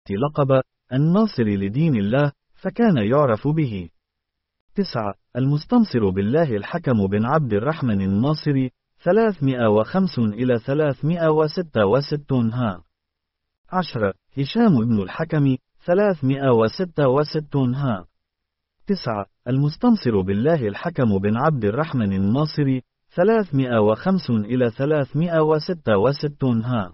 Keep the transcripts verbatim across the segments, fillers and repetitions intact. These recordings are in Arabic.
لقب الناصر لدين الله، فكان يعرف به. تسعة المستنصر بالله الحكم بن عبد الرحمن الناصري ثلاثمائة وخمسة إلى ثلاثمائة وستة وستين ها. عشرة هشام بن الحكم ثلاثمائة وستة وستين ها. تسعة المستنصر بالله الحكم بن عبد الرحمن الناصري ثلاثمائة وخمسة إلى ثلاثمائة وستة وستين ها.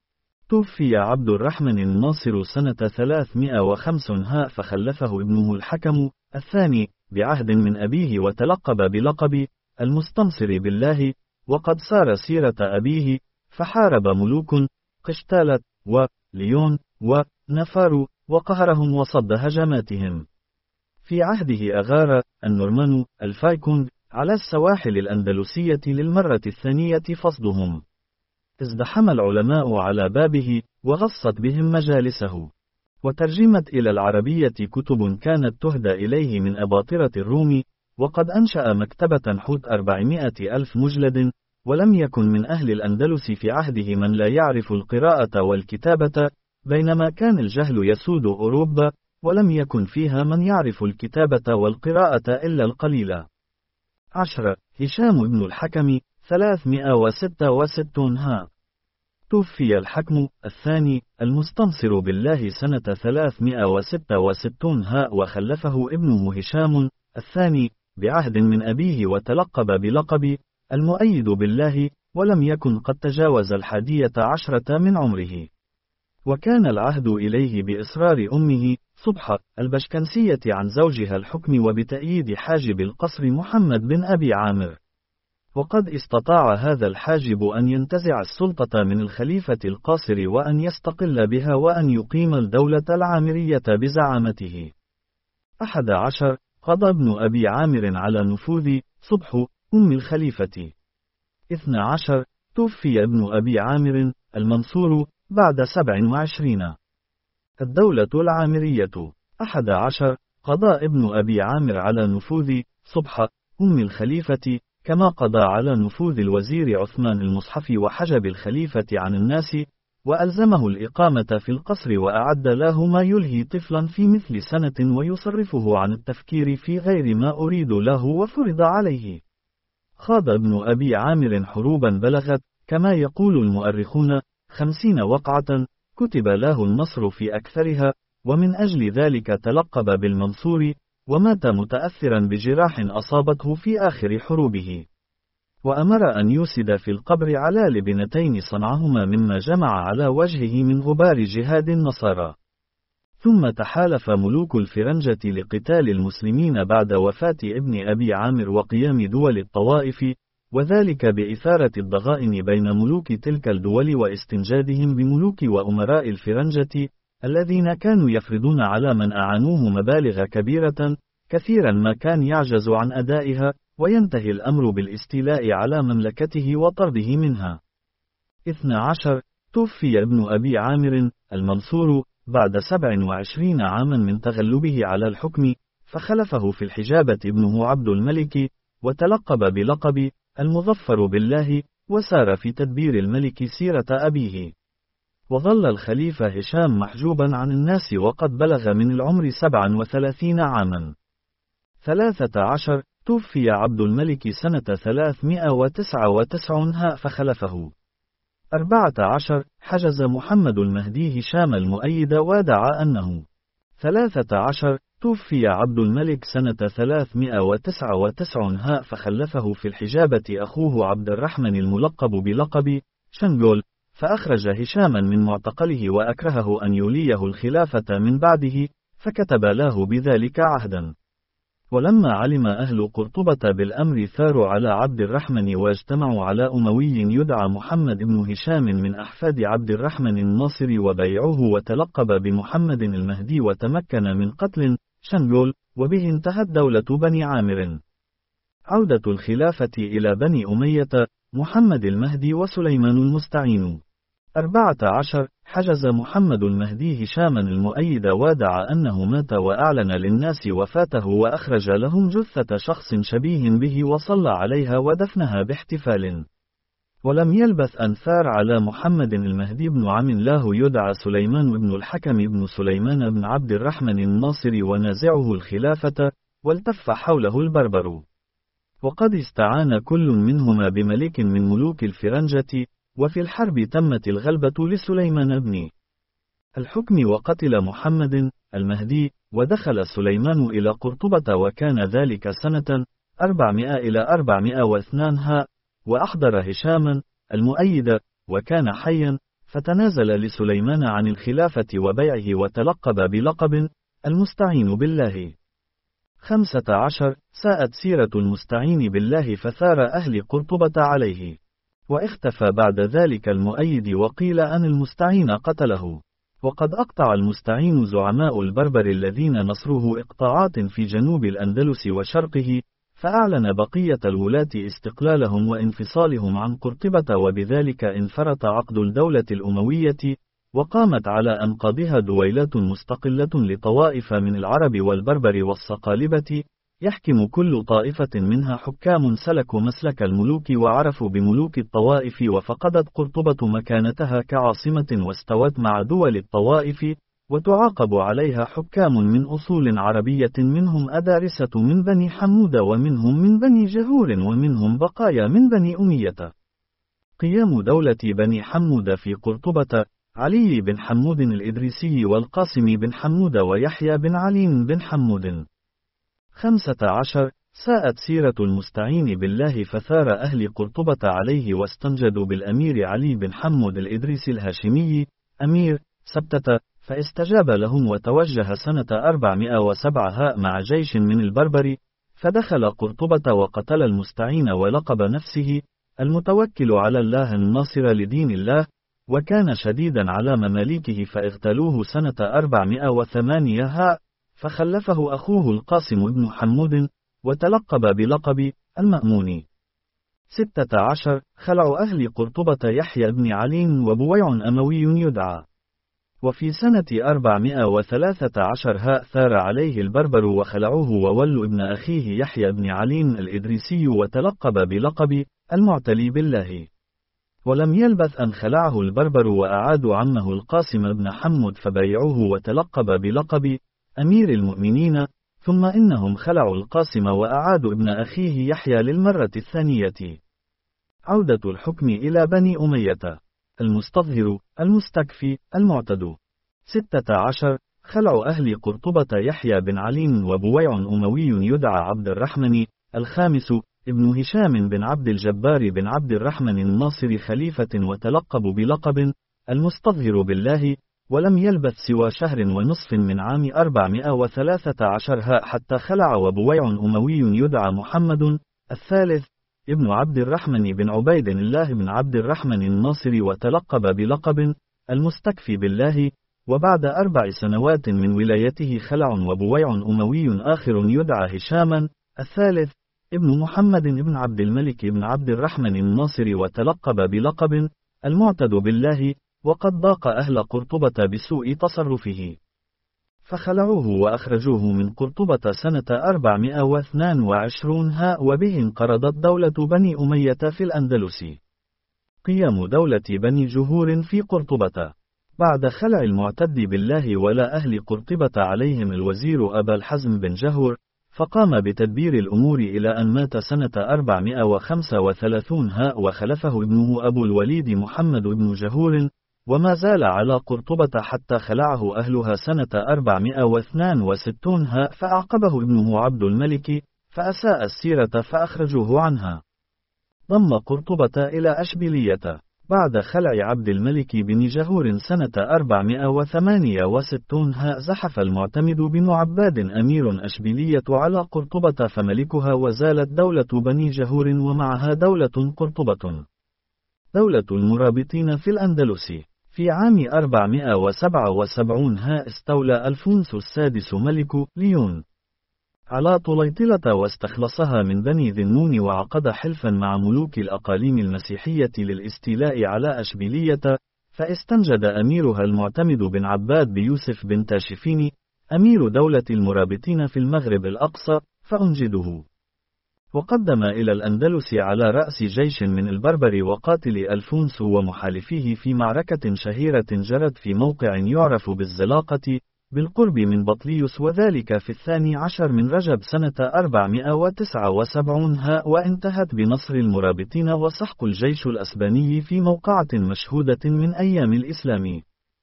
توفي عبد الرحمن الناصر سنة ثلاثمائة وخمسة ها، فخلفه ابنه الحكم الثاني بعهد من أبيه، وتلقب بلقب المستنصر بالله، وقد سار سيرة أبيه، فحارب ملوك قشتالة وليون ونفار وقهرهم وصد هجماتهم. في عهده أغار النورمان الفايكونغ على السواحل الأندلسية للمرة الثانية فصدهم. ازدحم العلماء على بابه وغصت بهم مجالسه، وترجمت إلى العربية كتب كانت تهدى إليه من أباطرة الروم، وقد أنشأ مكتبة حوت أربعمائة ألف مجلد، ولم يكن من أهل الأندلس في عهده من لا يعرف القراءة والكتابة، بينما كان الجهل يسود أوروبا، ولم يكن فيها من يعرف الكتابة والقراءة إلا القليل. عشرة هشام بن الحكم ثلاثمائة وستة وستين ها. توفي الحكم الثاني المستنصر بالله سنة ثلاثمائة وستة وستين ها، وخلفه ابنه هشام الثاني بعهد من أبيه، وتلقب بلقب المؤيد بالله، ولم يكن قد تجاوز الحادية عشرة من عمره، وكان العهد إليه بإصرار أمه صبحة البشكنسية عن زوجها الحكم، وبتأييد حاجب القصر محمد بن أبي عامر. وقد استطاع هذا الحاجب أن ينتزع السلطة من الخليفة القاصر، وأن يستقل بها، وأن يقيم الدولة العامرية بزعامته. أحد عشر قضى ابن أبي عامر على نفوذ صبح أم الخليفة. اثنى عشر توفي ابن أبي عامر المنصور بعد سبع وعشرين. الدولة العامرية. أحد عشر قضى ابن أبي عامر على نفوذ صبح أم الخليفة، كما قضى على نفوذ الوزير عثمان المصحفي وحجب الخليفة عن الناس، وألزمه الإقامة في القصر، وأعد له ما يلهي طفلا في مثل سنة، ويصرفه عن التفكير في غير ما أريد له وفرض عليه. خاض ابن أبي عامر حروبا بلغت، كما يقول المؤرخون، خمسين وقعة، كتب له النصر في أكثرها، ومن أجل ذلك تلقب بالمنصور، ومات متأثرا بجراح أصابته في آخر حروبه. وأمر أن يوسد في القبر على لبنتين صنعهما مما جمع على وجهه من غبار جهاد النصارى. ثم تحالف ملوك الفرنجة لقتال المسلمين بعد وفاة ابن أبي عامر وقيام دول الطوائف، وذلك بإثارة الضغائن بين ملوك تلك الدول واستنجادهم بملوك وأمراء الفرنجة، الذين كانوا يفرضون على من أعانوه مبالغ كبيرة، كثيرا ما كان يعجز عن أدائها، وينتهي الأمر بالاستيلاء على مملكته وطرده منها. اثنى عشر توفي ابن أبي عامر المنصور بعد سبع وعشرين عاما من تغلبه على الحكم، فخلفه في الحجابة ابنه عبد الملك، وتلقب بلقب المظفر بالله، وسار في تدبير الملك سيرة أبيه. وظل الخليفة هشام محجوبا عن الناس وقد بلغ من العمر سبعا وثلاثين عاما. ثلاثة عشر توفي عبد الملك سنة ثلاثمائة وتسعة وتسعين ها، فخلفه. أربعة عشر حجز محمد المهدي هشام المؤيد، ودعا أنه. ثلاثة عشر توفي عبد الملك سنة ثلاثمائة وتسعة وتسعين ها، فخلفه في الحجابة أخوه عبد الرحمن الملقب بلقب شنغول، فأخرج هشاما من معتقله وأكرهه أن يوليه الخلافة من بعده، فكتب له بذلك عهدا. ولما علم أهل قرطبة بالأمر ثاروا على عبد الرحمن، واجتمعوا على أموي يدعى محمد بن هشام من أحفاد عبد الرحمن الناصر، وبيعوه، وتلقب بمحمد المهدي، وتمكن من قتل شنغول، وبه انتهت دولة بني عامر. عودة الخلافة إلى بني أمية، محمد المهدي وسليمان المستعين. أربعة عشر حجز محمد المهدي هشاما المؤيد، ودعا أنه مات، وأعلن للناس وفاته، وأخرج لهم جثة شخص شبيه به وصلى عليها ودفنها باحتفال. ولم يلبث أن ثار على محمد المهدي بن عم الله يدعى سليمان بن الحكم بن سليمان بن عبد الرحمن الناصري ونازعه الخلافة، والتف حوله البربر. وقد استعان كل منهما بملك من ملوك الفرنجة، وفي الحرب تمت الغلبة لسليمان بن الحكم وقتل محمد المهدي، ودخل سليمان إلى قرطبة وكان ذلك سنة أربعمائة إلى أربعمائة واثنين ها، وأحضر هشاما المؤيد وكان حيا، فتنازل لسليمان عن الخلافة وبيعه وتلقب بلقب المستعين بالله. خمسة عشر ساءت سيرة المستعين بالله فثار أهل قرطبة عليه، واختفى بعد ذلك المؤيد وقيل أن المستعين قتله. وقد أقطع المستعين زعماء البربر الذين نصروه إقطاعات في جنوب الأندلس وشرقه، فأعلن بقية الولاة استقلالهم وانفصالهم عن قرطبة، وبذلك انفرط عقد الدولة الأموية، وقامت على أنقاضها دويلات مستقلة لطوائف من العرب والبربر والصقالبة، يحكم كل طائفة منها حكام سلكوا مسلك الملوك وعرفوا بملوك الطوائف، وفقدت قرطبة مكانتها كعاصمة واستوت مع دول الطوائف، وتعاقب عليها حكام من أصول عربية، منهم أدارسة من بني حمود، ومنهم من بني جهور، ومنهم بقايا من بني أمية. قيام دولة بني حمود في قرطبة: علي بن حمود الإدريسي والقاسم بن حمود ويحيى بن علي بن حمود. خمسة عشر ساءت سيرة المستعين بالله فثار أهل قرطبة عليه واستنجدوا بالأمير علي بن حمود الإدريسي الهاشمي أمير سبتة، فاستجاب لهم وتوجه سنة أربعمائة وسبعة ها مع جيش من البربر، فدخل قرطبة وقتل المستعين ولقب نفسه المتوكل على الله الناصر لدين الله، وكان شديدا على مماليكه فاغتالوه سنة أربعمائة وثمانية ها، فخلفه أخوه القاسم بن حمود وتلقب بلقب المأمون. ستة عشر خلع أهل قرطبة يحيى بن علي وبويع أموي يدعى. وفي سنة أربعمائة وثلاثة عشر ها ثار عليه البربر وخلعوه وولوا ابن أخيه يحيى بن علي الإدريسي وتلقب بلقب المعتلي بالله. ولم يلبث أن خلعه البربر وأعادوا عمه القاسم بن حمود فبايعوه وتلقب بلقب أمير المؤمنين، ثم إنهم خلعوا القاسم وأعادوا ابن أخيه يحيى للمرة الثانية. عودة الحكم إلى بني أمية: المستظهر المستكفي المعتد. ستة عشر خلع أهل قرطبة يحيى بن علي وبويع أموي يدعى عبد الرحمن الخامس ابن هشام بن عبد الجبار بن عبد الرحمن الناصر خليفة، وتلقب بلقب المستظهر بالله. ولم يلبث سوى شهر ونصف من عام أربعمائة وثلاثة عشر ها حتى خلع وبويع أموي يدعى محمد الثالث ابن عبد الرحمن بن عبيد الله بن عبد الرحمن الناصر، وتلقب بلقب المستكفي بالله. وبعد أربع سنوات من ولايته خلع وبويع أموي آخر يدعى هشاما الثالث ابن محمد بن عبد الملك بن عبد الرحمن الناصر، وتلقب بلقب المعتد بالله. وقد ضاق أهل قرطبة بسوء تصرفه، فخلعوه وأخرجوه من قرطبة سنة أربعمائة واثنين وعشرين ها، وبه انقرضت دولة بني أمية في الأندلس. قيام دولة بني جهور في قرطبة: بعد خلع المعتد بالله ولا أهل قرطبة عليهم الوزير أبا الحزم بن جهور، فقام بتدبير الأمور إلى أن مات سنة أربعمائة وخمسة وثلاثين ها، وخلفه ابنه أبو الوليد محمد بن جهور، وما زال على قرطبة حتى خلعه أهلها سنة أربعمائة واثنين وستين ها، فأعقبه ابنه عبد الملك فأساء السيرة فأخرجوه عنها. ضم قرطبة إلى أشبيلية. بعد خلع عبد الملك بن جهور سنة أربعمائة وثمانية وستين ها، زحف المعتمد بن عباد أمير أشبيلية على قرطبة فملكها، وزالت دولة بني جهور ومعها دولة قرطبة. دولة المرابطين في الأندلس: في عام أربعمائة وسبعة وسبعين ها استولى ألفونسو السادس ملك ليون على طليطلة واستخلصها من بني ذنون، وعقد حلفا مع ملوك الأقاليم المسيحية للاستيلاء على أشبيلية، فاستنجد أميرها المعتمد بن عباد بيوسف بن تاشفين أمير دولة المرابطين في المغرب الأقصى فأنجده. وقدم إلى الأندلس على رأس جيش من البربر وقاتل ألفونس ومحالفيه في معركة شهيرة جرت في موقع يعرف بالزلاقة بالقرب من بطليوس، وذلك في الثاني عشر من رجب سنة أربعمائة وتسعة وسبعين ها، وانتهت بنصر المرابطين وسحق الجيش الأسباني في موقعة مشهودة من أيام الإسلام.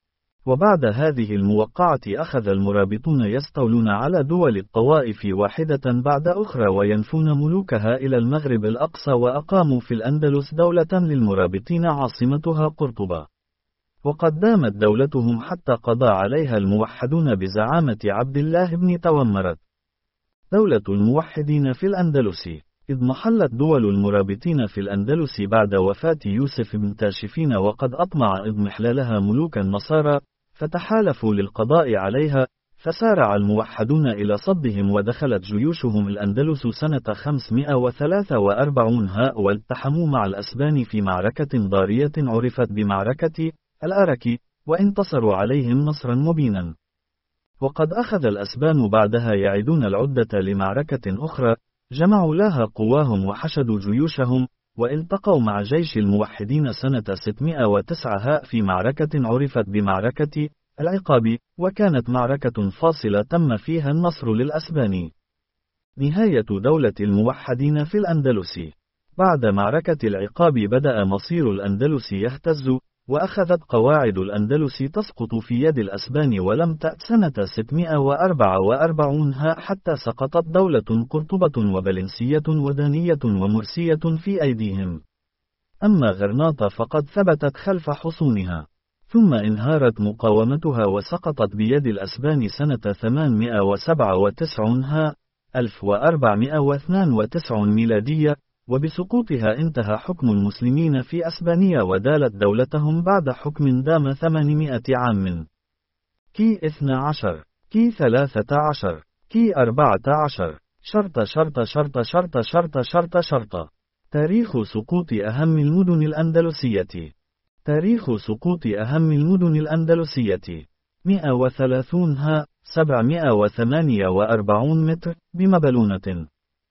وبعد هذه الموقعة أخذ المرابطون يستولون على دول الطوائف واحدة بعد أخرى وينفون ملوكها إلى المغرب الأقصى، وأقاموا في الأندلس دولة للمرابطين عاصمتها قرطبة. وقد دامت دولتهم حتى قضى عليها الموحدون بزعامة عبد الله بن تومرت. دولة الموحدين في الأندلس. إذ محلت دول المرابطين في الأندلس بعد وفاة يوسف بن تاشفين، وقد أطمع إضمحلالها ملوك النصارى، فتحالفوا للقضاء عليها، فسارع الموحدون إلى صدهم، ودخلت جيوشهم الأندلس سنة خمسمائة وثلاثة وأربعين ها، والتحموا مع الأسبان في معركة ضارية عرفت بمعركة الأرك، وانتصروا عليهم نصرا مبينا. وقد أخذ الأسبان بعدها يعدون العدة لمعركة أخرى، جمعوا لها قواهم وحشدوا جيوشهم، والتقوا مع جيش الموحدين سنة ستمائة وتسعة ها في معركة عرفت بمعركة العقاب، وكانت معركة فاصلة تم فيها النصر للأسبان. نهاية دولة الموحدين في الأندلس. بعد معركة العقاب بدأ مصير الأندلس يهتز، وأخذت قواعد الأندلس تسقط في يد الأسبان، ولم تأت سنة ستمائة وأربعة وأربعين ها حتى سقطت دولة قرطبة وبلنسية ودانية ومرسية في أيديهم. أما غرناطة فقد ثبتت خلف حصونها، ثم انهارت مقاومتها وسقطت بيد الأسبان سنة ثمانمائة وسبعة وتسعين ها ألف وأربعمائة واثنين وتسعين ميلادية، وبسقوطها انتهى حكم المسلمين في أسبانيا، ودالت دولتهم بعد حكم دام ثمانمائة عام. كي اثنى عشر، كي ثلاثة عشر، كي أربعة عشر، شرط شرط شرط شرط شرط شرط شرط. تاريخ سقوط أهم المدن الأندلسية. تاريخ سقوط أهم المدن الأندلسية. مئة وثلاثين ها سبعمائة وثمانية وأربعين متر بمبلونة.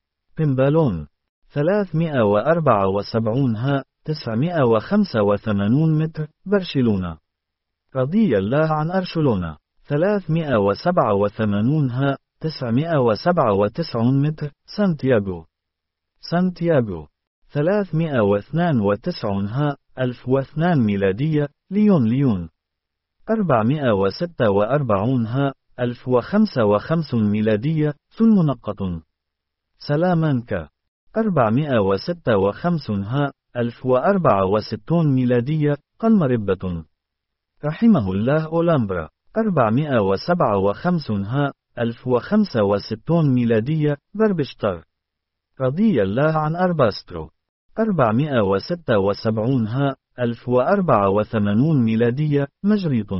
بمبالون. ثلاثمائة وأربعة وسبعين ها تسعمائة وخمسة وثمانين متر برشلونة. رضي الله عن أرشلونة. ثلاثمائة وسبعة وثمانين ها تسعمائة وسبعة وتسعين متر سانتياغو. سانتياغو. ثلاثمائة واثنين وتسعين ها ألف واثنين ميلادية ليون. ليون. أربعمائة وستة وأربعين ها ألف وخمسة وخمسين ميلادية سلمنقة. سلامانكا. أربعمائة وستة وخمسين ها ألف وأربعة وستين ميلادية قلمربة. رحمه الله أولامبرا. أربعمائة وسبعة وخمسين ها ألف وخمسة وستين ميلادية بربشتر. رضي الله عن أرباسترو. أربعمائة وستة وسبعين ها ألف وأربعة وثمانين ميلادية مجريط.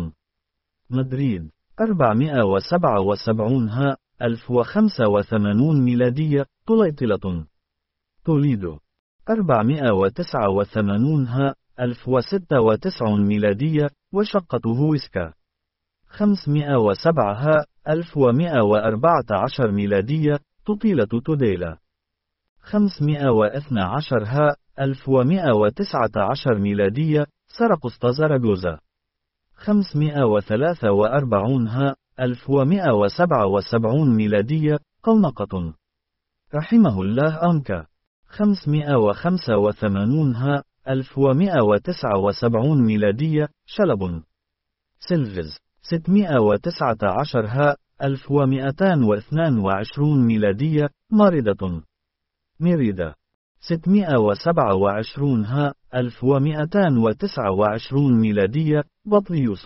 مدريد. أربعمائة وسبعة وسبعين ها ألف وخمسة وثمانين ميلادية طليطلة. توليدو. أربعمائة وتسعة وثمانين ها ألف وستة وتسعين ميلادية وشقة هويسكا. خمسمائة وسبعة ها ألف ومائة وأربعة عشر ميلادية تطيلة توديلا. خمسمائة واثني عشر ها ألف ومائة وتسعة عشر ميلادية سرقسط زراغوزا. خمسمائة وثلاثة وأربعين ها ألف ومائة وسبعة وسبعين ميلادية قونقة. رحمه الله أنكا. خمسمائة وخمسة وثمانين ها ألف ومائة وتسعة وسبعين ميلادية شلب. سلفز. ستمائة وتسعة عشر ها ألف ومائتين واثنين وعشرين ميلادية ماردة. ميريدا. ستمائة وسبعة وعشرين ها ألف ومائتين وتسعة وعشرين ميلادية بطليوس.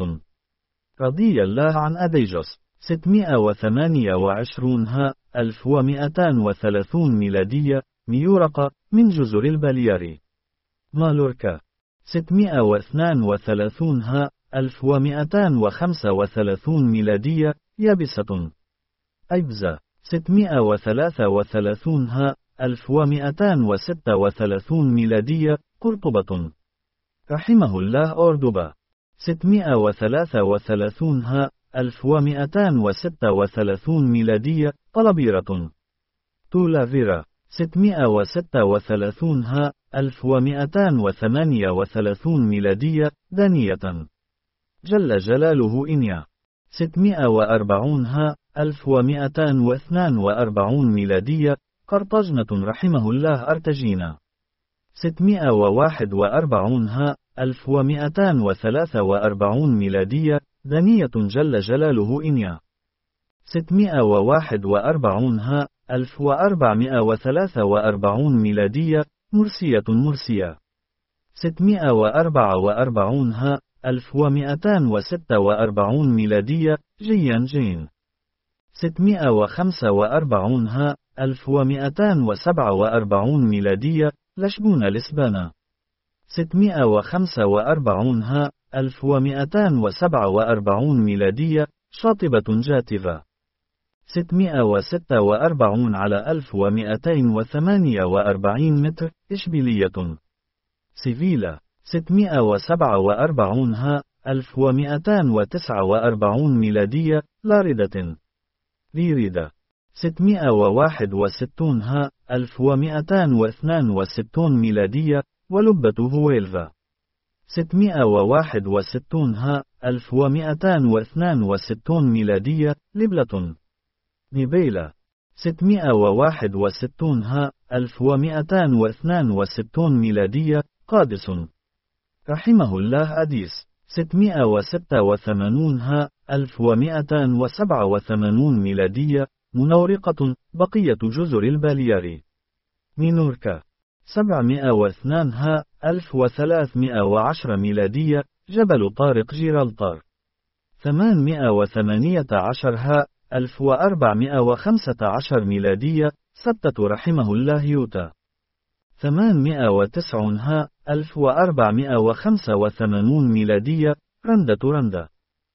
رضي الله عن أديجوس. ستمائة وثمانية وعشرين ها ألف ومائتين وثلاثين ميلادية ميورقة من جزر البالياري. مالوركا. ستمائة واثنين وثلاثين ها ألف ومائتين وخمسة وثلاثين ميلادية يابسة. أيبزا. ستمائة وثلاثة وثلاثين ها ألف ومائتين وستة وثلاثين ميلادية قرطبة. رحمه الله أوردوبا. ستمائة وثلاثة وثلاثين ها ألف ومائتين وستة وثلاثين ميلادية طلبيرة. تولافيرا. ستمائة وستة وثلاثون ها ألف ومئتان وثمانية وثلاثون ميلادية دانية جل جلاله إنيا ستمائة وأربعون ها ألف ومئتان واثنان وأربعون ميلادية قرطاجنة رحمه الله أرتجينا ستمائة وواحد وأربعون ها ألف ومئتان وثلاثة وأربعون ميلادية دانية جل جلاله إنيا ستمائة وواحد وأربعون ها ألف وأربعمائة وثلاثة وأربعون ميلادية مرسية مرسية ستمائة وأربعة وأربعون ها ألف ومئتان وستة وأربعون ميلادية جيان جين ستمائة وخمسة وأربعون ها ألف ومئتان وسبعة وأربعون ميلادية لشبون لسبانا ستمائة وخمسة وأربعون ها ألف ومئتان وسبعة وأربعون ميلادية شاطبة جاتفة ستمائة وستة وأربعون على ألف ومئتين وثمانية وأربعين متر إشبيلية سيفيلا ستمائة وسبعة وأربعون ها ألف ومئتان وتسعة وأربعون ميلادية لاردة ريريدة ستمائة وواحد وستون ها ألف ومئتان واثنان وستون ميلادية ولبة هويلفا ستمائة وواحد وستون ها ألف ومئتان واثنان وستون ميلادية لبلة نيبيلا ستمائة وواحد وستون ها ألف ومئتان واثنان وستون ميلادية قادس رحمه الله أديس ستمائة وستة وثمانون ها ألف ومئتان وسبعة وثمانون ميلادية منورقة بقية جزر البالياري مينوركا سبعمائة واثنين ها ألف وثلاثمائة وعشرة ميلادية جبل طارق جيرالتار ثمانمائة وثمانية عشر ها ألف وأربعمائة وخمسة عشر ميلادية سبتة رحمه الله يوتا ثمانمائة وتسعة ها ألف وأربعمائة وخمسة وثمانون ميلادية رندة رندة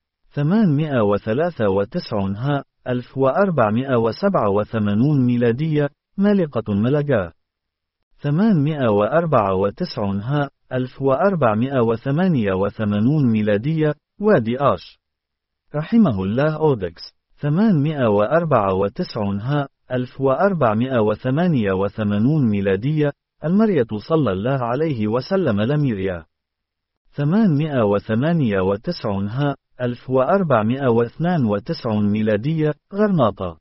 ثمانمائة وثلاثة وتسعين ها ألف وأربعمائة وسبعة وثمانون ميلادية مالقة ملقا ثمانمائة وأربعة وتسعين ها ألف وأربعمائة وثمانية وثمانون ميلادية وادي آش رحمه الله أودكس ثمانمائة وأربعة وتسعين ها ألف وأربعمائة وثمانية وثمانون ميلادية المرية صلى الله عليه وسلم لميريا ثمانمائة وثمانية وتسعين ها ألف وأربعمائة واثنين وتسعين ميلادية غرناطة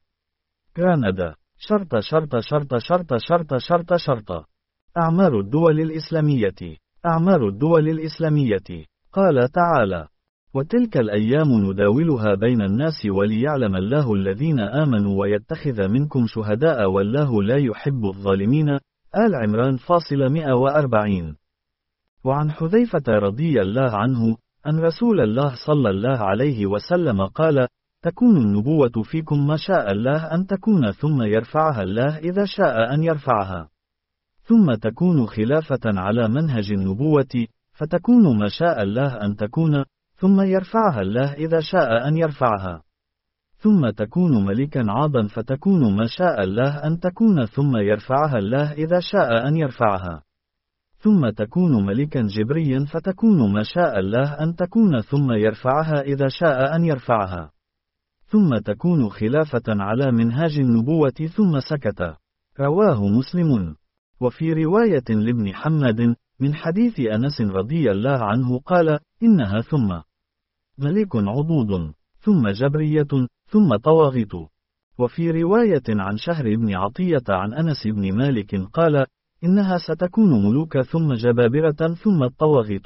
غرناطة شرطة شرطة شرطة شرطة شرطة شرطة شرطة أعمار الدول الإسلامية أعمار الدول الإسلامية قال تعالى وتلك الأيام نداولها بين الناس وليعلم الله الذين آمنوا ويتخذ منكم شهداء والله لا يحب الظالمين آل عمران فاصل مئة وأربعين. وعن حذيفة رضي الله عنه أن رسول الله صلى الله عليه وسلم قال تكون النبوة فيكم ما شاء الله أن تكون ثم يرفعها الله إذا شاء أن يرفعها ثم تكون خلافة على منهج النبوة فتكون ما شاء الله أن تكون ثم يرفعها الله إذا شاء أن يرفعها ثم تكون ملكا عاضا فتكون ما شاء الله أن تكون ثم يرفعها الله إذا شاء أن يرفعها ثم تكون ملكا جبريا فتكون ما شاء الله أن تكون ثم يرفعها إذا شاء أن يرفعها ثم تكون خلافة على منهاج النبوة ثم سكت رواه مسلم. وفي رواية لابن حماد من حديث أنس رضي الله عنه قال إنها ثم ملك عضوض ثم جبرية ثم طواغيت. وفي رواية عن شهر بن عطية عن أنس بن مالك قال إنها ستكون ملوك ثم جبابرة ثم الطواغيت.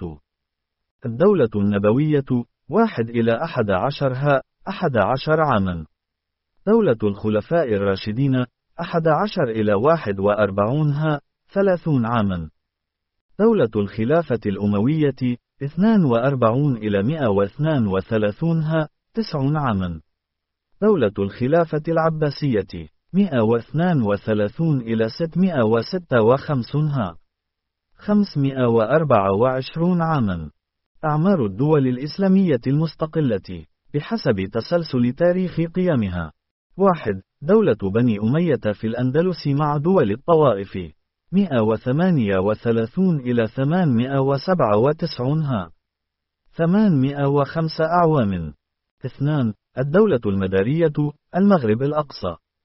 الدولة النبوية واحد إلى أحد عشر ها أحد عشر عاما. دولة الخلفاء الراشدين أحد عشر إلى واحد وأربعون ها ثلاثون عاما. دولة الخلافة الأموية اثنان وأربعون إلى مئة واثنان وثلاثون ها تسعون عاما. دولة الخلافة العباسية مئة واثنان وثلاثون إلى ستمائة وستة وخمسين ها خمسمائة وأربعة وعشرون عاما. أعمار الدول الإسلامية المستقلة بحسب تسلسل تاريخ قيامها. واحد دولة بني أمية في الأندلس مع دول الطوائف مئة وثمانية وثلاثون إلى ثمانمائة وسبعة وتسعين ها ثمانمائة وخمسة أعوام. اثنان الدولة المدارية المغرب الأقصى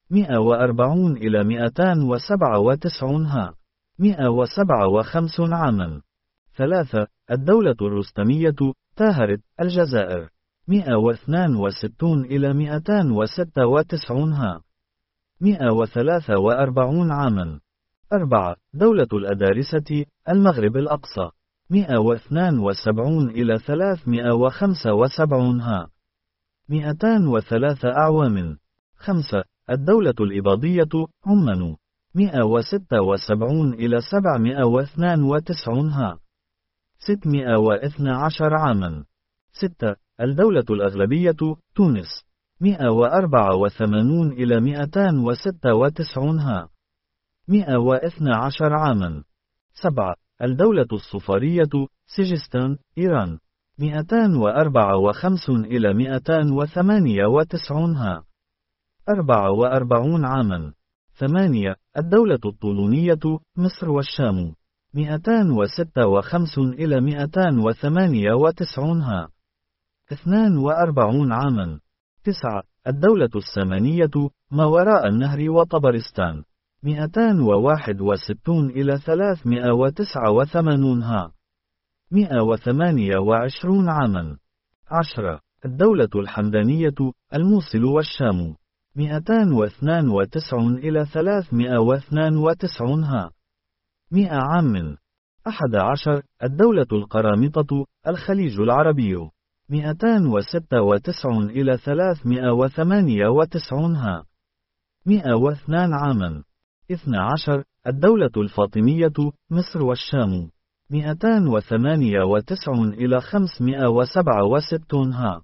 مئة وأربعون إلى مئتان وسبعة وتسعون ها. مئة وسبعة وخمسون عاما. ثلاثة. الدولة الرستمية، تاهرت، الجزائر. مئة واثنان وستون إلى مئتان وستة وتسعون ها. مئة وثلاثة وأربعون عاما. أربعة. دولة الأدارسة، المغرب الأقصى. مئة واثنان وسبعون إلى ثلاثمئة وخمسة وسبعون ها. مئتان وثلاثة أعوام. خمسة. الدولة الإباضية، عمان. مئة وستة وسبعون إلى سبعمئة واثنان وتسعون ها. ستمئة واثنى عشر عاما. ستة. الدولة الأغلبية، تونس. مئة وأربعة وثمانون إلى مئتان وستة وتسعون ها. مئة واثنى عشر عاما. سبعة. الدولة الصفارية، سجستان، إيران. مئتان وأربعة وخمسون إلى مئتان وثمانية وتسعون ها. أربعة وأربعون عاما. ثمانية. الدولة الطولونية، مصر والشام. مئتان وستة وخمسون إلى مئتان وثمانية وتسعون ها. اثنان وأربعون عاما. تسعة. الدولة السامانية، ما وراء النهر وطبرستان. مئتان وواحد وستون إلى ثلاثمئة وتسعة وثمانون ها. مئة وثمانية وعشرون عاما. عشرة. الدولة الحمدانية، الموصل والشام. مئتان واثنان وتسعون إلى ثلاثمئة واثنان وتسعون ها. مئة عام. أحد عشر. الدولة القرامطة، الخليج العربي. مئتان وستة وتسعون إلى ثلاثمئة وثمانية وتسعون ها. مئة واثنان عاما. اثنى عشر. الدولة الفاطمية، مصر والشام. مئتان وثمانية وتسعون إلى خمسمئة وسبعة وستون ها.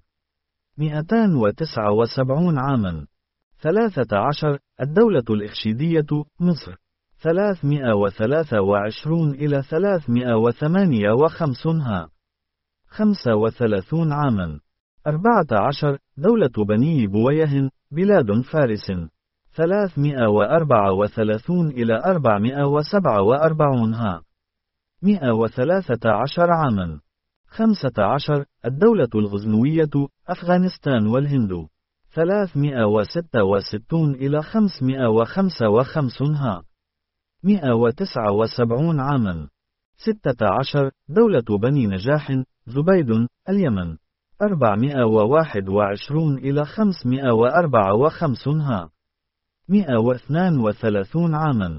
مئتان وتسعة وسبعون عاما. ثلاثة عشر. الدولة الإخشيدية، مصر. ثلاثمئة وثلاثة وعشرون إلى ثلاثمئة وثمانية وخمسون ها. خمسة وثلاثون عاما. أربعة عشر. دولة بني بويه، بلاد فارس. ثلاثمئة وأربعة وثلاثون إلى أربعمئة وسبعة وأربعون ها. مئة وثلاثة عشر عاما. خمسة عشر. الدولة الغزنوية، أفغانستان والهند. ثلاثمئة وستة وستون إلى خمسمئة وخمسة وخمسون ها. مئة وتسعة وسبعون عاما. ستة عشر. دولة بني نجاح، زبيد، اليمن. أربعمئة وواحد وعشرون إلى خمسمئة وأربعة وخمسون ها. مئة واثنان وثلاثون عاما.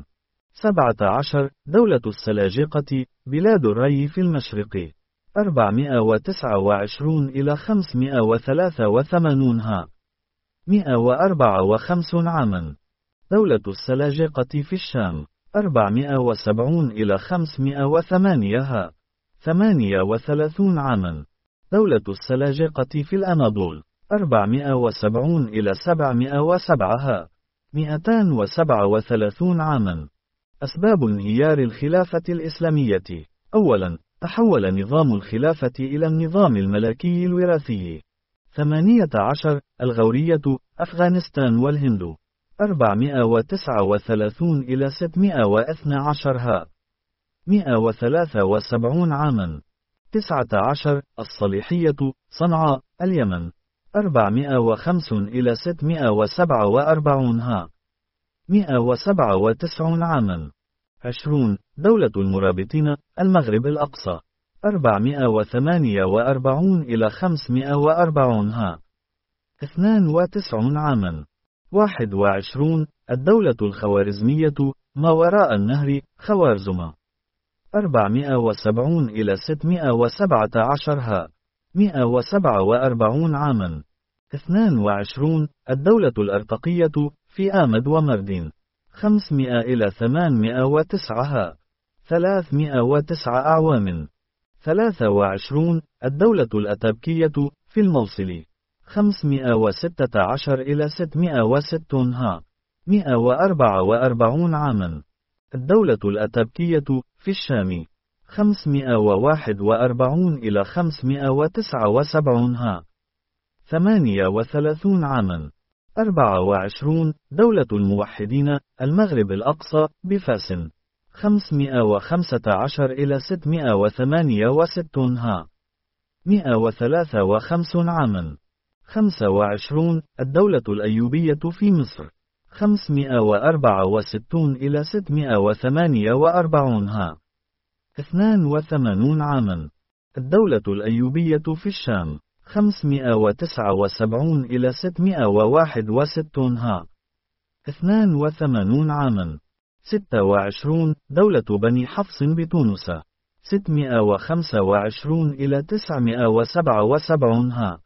سبعة عشر. دولة السلاجقة، بلاد الري في المشرق. أربعمئة وتسعة وعشرون إلى خمسمئة وثلاثة وثمانون ها. مئة وأربعة وخمسون عاما. دولة السلاجقة في الشام. أربعمئة وسبعون إلى خمسمئة وثمانية ها. ثمانية وثلاثون عاما. دولة السلاجقة في الأناضول. أربعمئة وسبعون إلى سبعمئة وسبعة ها. مئتان وسبعة وثلاثون عاما. أسباب انهيار الخلافة الإسلامية. أولا، تحول نظام الخلافة إلى النظام الملكي الوراثي. ثمانية عشر. الغورية، أفغانستان والهند. أربعمئة وتسعة وثلاثون إلى ستمئة واثنى عشر ها. مئة وثلاثة وسبعون عاما. تسعة عشر. الصليحية، صنعاء، اليمن. أربعمئة وخمسون إلى ستمئة وسبعة وأربعون ها. مئة وسبعة وتسعون عاما. عشرون. دولة المرابطين، المغرب الأقصى. أربعمئة وثمانية وأربعون إلى خمسمئة وأربعون ها. اثنان وتسعون عاما. واحد وعشرون. الدولة الخوارزمية، ما وراء النهر، خوارزم. أربعمئة وسبعون إلى ستمئة وسبعة عشر ها. مئة وسبعة وأربعون عاما. اثنان وعشرون. الدولة الأرطقية، في آمد ومردين. خمسمئة إلى ثمانمئة وتسعة ها. ثلاثمئة وتسعة أعوام. ثلاثة وعشرون. الدولة الأتابكية، في الموصل. خمسمئة وستة عشر إلى ستمئة وستون ها. مئة وأربعة وأربعون عاما. الدولة الأتابكية، في الشام. خمسمئة وواحد وأربعون إلى خمسمئة وتسعة وسبعون ها. ثمانية وثلاثون عاما. أربعة وعشرون. دولة الموحدين، المغرب الأقصى، بفاس. خمسمئة وخمسة عشر إلى ستمئة وثمانية وستون ها. مئة وثلاثة وخمسون عاما. خمسة وعشرون. الدولة الأيوبية في مصر. خمسمائة وأربعة وستون إلى ستمائة وثمانية وأربعون ها. اثنان وثمانون عاما. الدولة الأيوبية في الشام. خمسمائة وتسعة وسبعون إلى ستمائة وواحد وستون ها. اثنان وثمانون عاما. ستة وعشرون دولة بني حفص بتونس. ستمائة وخمسة وعشرون إلى تسعمائة وسبعة وسبعون ها.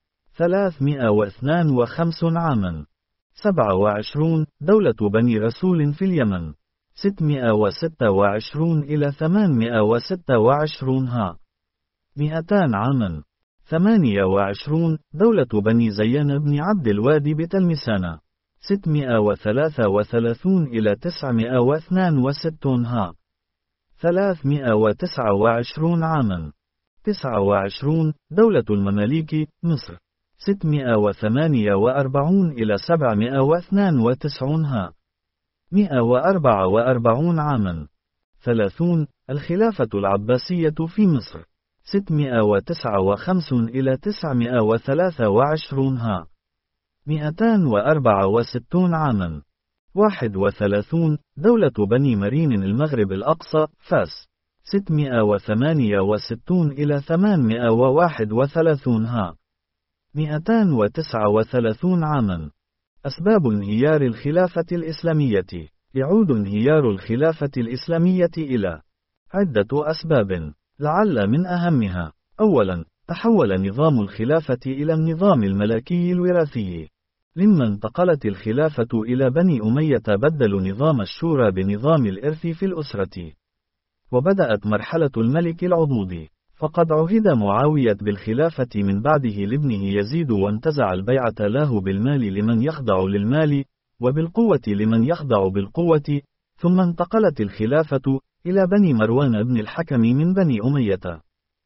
ثلاثمائة واثنان وخمسين عاما. سبعة وعشرون دولة بني رسول في اليمن. ستمائة وستة وعشرون إلى ثمانمائة وستة وعشرون ها. مئتان عاما. ثمانية وعشرون دولة بني زيان بن عبد الوادي بتلمسان. ستمائة وثلاثة وثلاثون إلى تسعمائة واثنان وستون ها. ثلاثمائة وتسعة وعشرون عاما. تسعة وعشرون دولة المماليك مصر. ستمائة وثمانية وأربعون إلى سبعمائة واثنان وتسعون ها. مائة وأربعة وأربعون عاما. ثلاثون الخلافة العباسية في مصر. ستمائة وتسعة وخمسين إلى تسعمائة وثلاثة وعشرون ها. مئتان وأربعة وستون عاما. واحد وثلاثون دولة بني مرين المغرب الأقصى فاس. ستمائة وثمانية وستون إلى ثمانمائة وواحد وثلاثون ها. مئتان وتسعة وثلاثون عاما. أسباب انهيار الخلافة الإسلامية. يعود انهيار الخلافة الإسلامية إلى عدة أسباب، لعل من أهمها: أولا، تحول نظام الخلافة إلى النظام الملكي الوراثي. لما انتقلت الخلافة إلى بني أمية بدلوا نظام الشورى بنظام الإرث في الأسرة. وبدأت مرحلة الملك العضوض، فقد عهد معاوية بالخلافة من بعده لابنه يزيد وانتزع البيعة له بالمال لمن يخضع للمال، وبالقوة لمن يخضع بالقوة، ثم انتقلت الخلافة إلى بني مروان بن الحكم من بني أمية.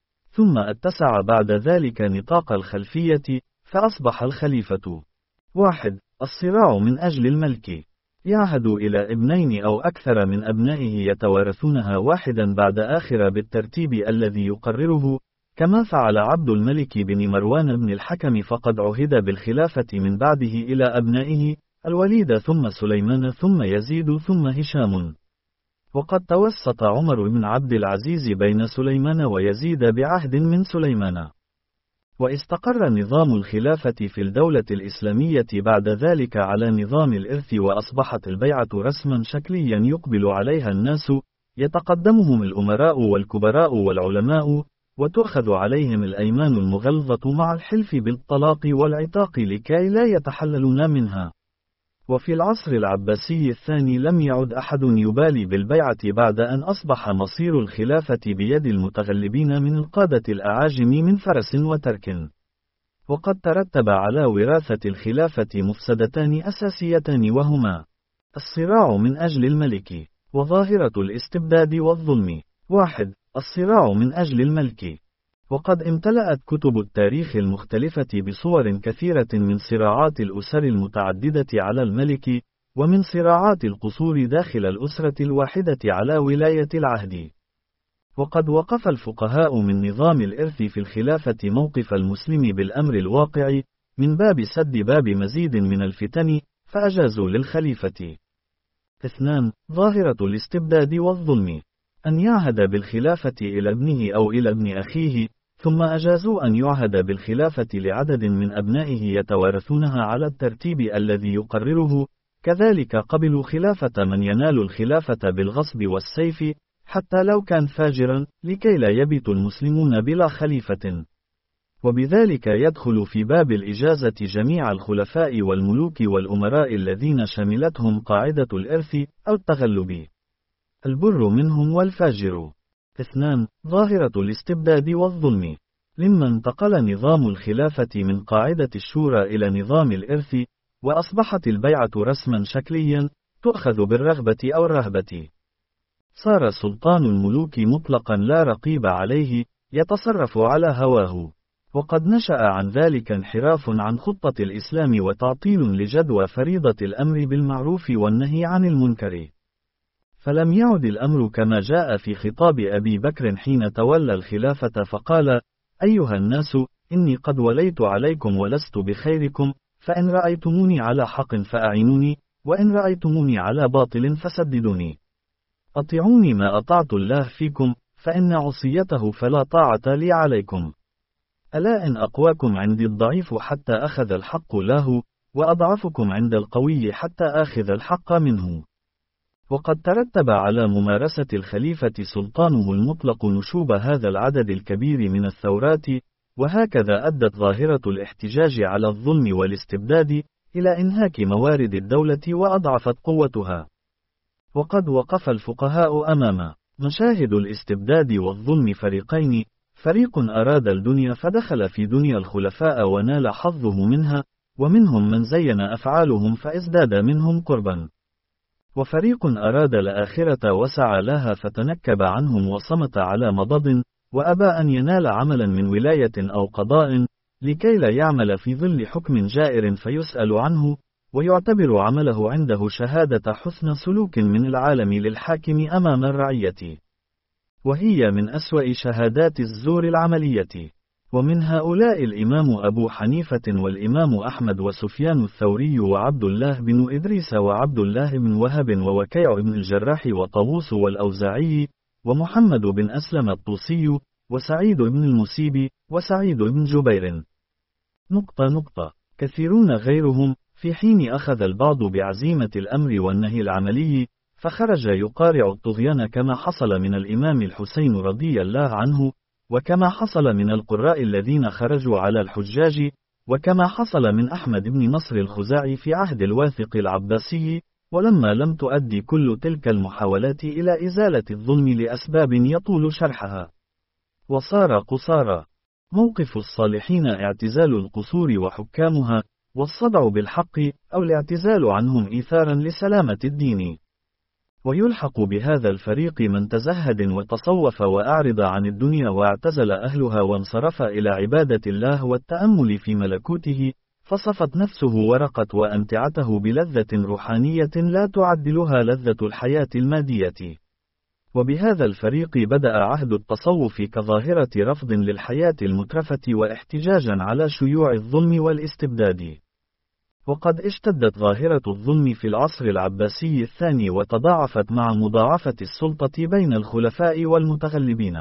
ثم اتسع بعد ذلك نطاق الخلفية، فأصبح الخليفة: واحد. الصراع من أجل الملك، يعهد إلى ابنين أو أكثر من أبنائه يتوارثونها واحدا بعد آخر بالترتيب الذي يقرره، كما فعل عبد الملك بن مروان بن الحكم، فقد عهد بالخلافة من بعده إلى أبنائه الوليد ثم سليمان ثم يزيد ثم هشام. وقد توسط عمر بن عبد العزيز بين سليمان ويزيد بعهد من سليمان. واستقر نظام الخلافة في الدولة الإسلامية بعد ذلك على نظام الإرث، وأصبحت البيعة رسما شكليا يقبل عليها الناس، يتقدمهم الأمراء والكبراء والعلماء، وتؤخذ عليهم الأيمان المغلظة مع الحلف بالطلاق والعتاق لكي لا يتحللون منها. وفي العصر العباسي الثاني لم يعد أحد يبالي بالبيعة بعد أن أصبح مصير الخلافة بيد المتغلبين من القادة الأعاجم من فرس وترك. وقد ترتب على وراثة الخلافة مفسدتان أساسيتان، وهما الصراع من أجل الملك، وظاهرة الاستبداد والظلم. واحد. الصراع من أجل الملك. وقد امتلأت كتب التاريخ المختلفة بصور كثيرة من صراعات الأسر المتعددة على الملك، ومن صراعات القصور داخل الأسرة الواحدة على ولاية العهد. وقد وقف الفقهاء من نظام الإرث في الخلافة موقف المسلم بالأمر الواقع، من باب سد باب مزيد من الفتن، فأجازوا للخليفة: اثنان. ظاهرة الاستبداد والظلم، أن يعهد بالخلافة إلى ابنه أو إلى ابن أخيه، ثم أجازوا أن يعهد بالخلافة لعدد من أبنائه يتوارثونها على الترتيب الذي يقرره. كذلك قبلوا خلافة من ينال الخلافة بالغصب والسيف، حتى لو كان فاجرا، لكي لا يبيت المسلمون بلا خليفة. وبذلك يدخل في باب الإجازة جميع الخلفاء والملوك والأمراء الذين شملتهم قاعدة الإرث أو التغلب، البر منهم والفاجر. اثنان. ظاهرة الاستبداد والظلم، لما انتقل نظام الخلافة من قاعدة الشورى إلى نظام الإرث، وأصبحت البيعة رسما شكليا تؤخذ بالرغبة أو الرهبة. صار سلطان الملوك مطلقا لا رقيب عليه، يتصرف على هواه. وقد نشأ عن ذلك انحراف عن خطة الإسلام وتعطيل لجدوى فريضة الأمر بالمعروف والنهي عن المنكر. فلم يعد الأمر كما جاء في خطاب أبي بكر حين تولى الخلافة فقال: أيها الناس، إني قد وليت عليكم ولست بخيركم، فإن رأيتموني على حق فأعينوني، وإن رأيتموني على باطل فسددوني. أطيعوني ما أطعت الله فيكم، فإن عصيته فلا طاعة لي عليكم. ألا إن أقواكم عندي الضعيف حتى أخذ الحق له، وأضعفكم عند القوي حتى آخذ الحق منه. وقد ترتب على ممارسة الخليفة سلطانه المطلق نشوب هذا العدد الكبير من الثورات، وهكذا أدت ظاهرة الاحتجاج على الظلم والاستبداد إلى إنهاك موارد الدولة وأضعفت قوتها. وقد وقف الفقهاء أمام مشاهد الاستبداد والظلم فريقين، فريق أراد الدنيا فدخل في دنيا الخلفاء ونال حظه منها، ومنهم من زين أفعالهم فازداد منهم قربا. وفريق أراد الآخرة وسعى لها فتنكب عنهم وصمت على مضض، وأبى أن ينال عملا من ولاية أو قضاء، لكي لا يعمل في ظل حكم جائر فيسأل عنه، ويعتبر عمله عنده شهادة حسن سلوك من العالم للحاكم أمام الرعية. وهي من أسوأ شهادات الزور العملية. ومن هؤلاء الإمام أبو حنيفة والإمام أحمد وسفيان الثوري وعبد الله بن إدريس وعبد الله بن وهب ووكيع بن الجراح وطاووس والأوزاعي، ومحمد بن أسلم الطوسي، وسعيد بن المسيب، وسعيد بن جبير. نقطة نقطة كثيرون غيرهم، في حين أخذ البعض بعزيمة الأمر والنهي العملي، فخرج يقارع الطغيان كما حصل من الإمام الحسين رضي الله عنه، وكما حصل من القراء الذين خرجوا على الحجاج، وكما حصل من أحمد بن نصر الخزاعي في عهد الواثق العباسي، ولما لم تؤدي كل تلك المحاولات إلى إزالة الظلم لأسباب يطول شرحها. وصار قصارى. موقف الصالحين اعتزال القصور وحكامها، والصدع بالحق، أو الاعتزال عنهم إيثارا لسلامة الدين. ويلحق بهذا الفريق من تزهد وتصوف وأعرض عن الدنيا واعتزل أهلها وانصرف إلى عبادة الله والتأمل في ملكوته، فصفت نفسه ورقت وأمتعته بلذة روحانية لا تعدلها لذة الحياة المادية. وبهذا الفريق بدأ عهد التصوف كظاهرة رفض للحياة المترفة واحتجاجا على شيوع الظلم والاستبداد. وقد اشتدت ظاهرة الظلم في العصر العباسي الثاني وتضاعفت مع مضاعفة السلطة بين الخلفاء والمتغلبين.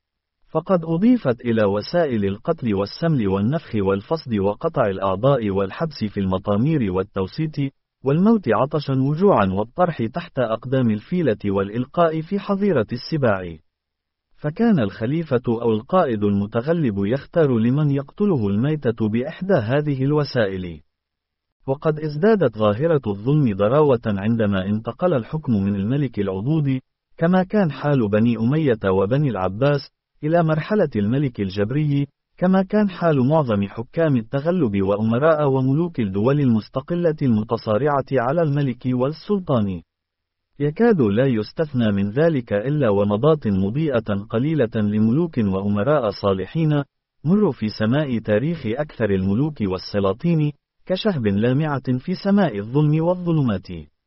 فقد أضيفت إلى وسائل القتل والسمل والنفخ والفصد وقطع الأعضاء والحبس في المطامير والتوسيط، والموت عطشا وجوعا والطرح تحت أقدام الفيلة والإلقاء في حظيرة السباع. فكان الخليفة أو القائد المتغلب يختار لمن يقتله الميتة بإحدى هذه الوسائل. وقد ازدادت ظاهرة الظلم ضراوة عندما انتقل الحكم من الملك العضوض، كما كان حال بني أمية وبني العباس، إلى مرحلة الملك الجبري، كما كان حال معظم حكام التغلب وأمراء وملوك الدول المستقلة المتصارعة على الملك والسلطان. يكاد لا يستثنى من ذلك إلا ومضات مضيئة قليلة لملوك وأمراء صالحين، مروا في سماء تاريخ أكثر الملوك والسلاطين، كشهب لامعة في سماء الظلم والظلمات.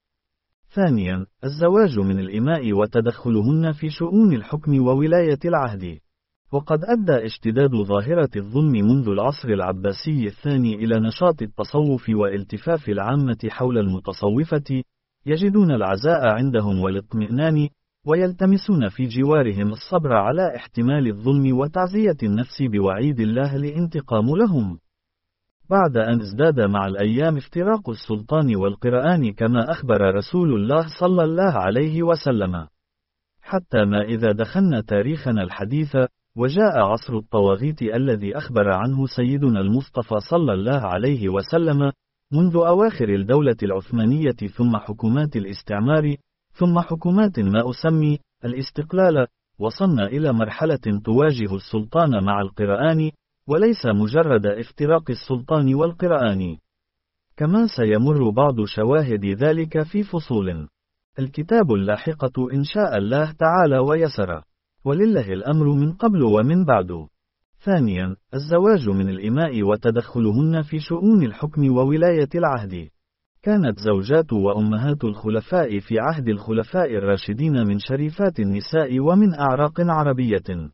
ثانيا، الزواج من الإماء وتدخلهن في شؤون الحكم وولاية العهد. وقد أدى اشتداد ظاهرة الظلم منذ العصر العباسي الثاني إلى نشاط التصوف والتفاف العامة حول المتصوفة، يجدون العزاء عندهم والاطمئنان، ويلتمسون في جوارهم الصبر على احتمال الظلم وتعزية النفس بوعيد الله الانتقام لهم. بعد أن ازداد مع الأيام افتراق السلطان والقرآن كما أخبر رسول الله صلى الله عليه وسلم، حتى ما إذا دخلنا تاريخنا الحديث، وجاء عصر الطواغيت الذي أخبر عنه سيدنا المصطفى صلى الله عليه وسلم، منذ أواخر الدولة العثمانية ثم حكومات الاستعمار، ثم حكومات ما أسمي الاستقلال، وصلنا إلى مرحلة تواجه السلطان مع القرآن، وليس مجرد افتراق السلطان والقرآن. كما سيمر بعض شواهد ذلك في فصول الكتاب اللاحقة إن شاء الله تعالى ويسر، ولله الأمر من قبل ومن بعد. ثانيا، الزواج من الإماء وتدخلهن في شؤون الحكم وولاية العهد. كانت زوجات وأمهات الخلفاء في عهد الخلفاء الراشدين من شريفات النساء ومن أعراق عربية.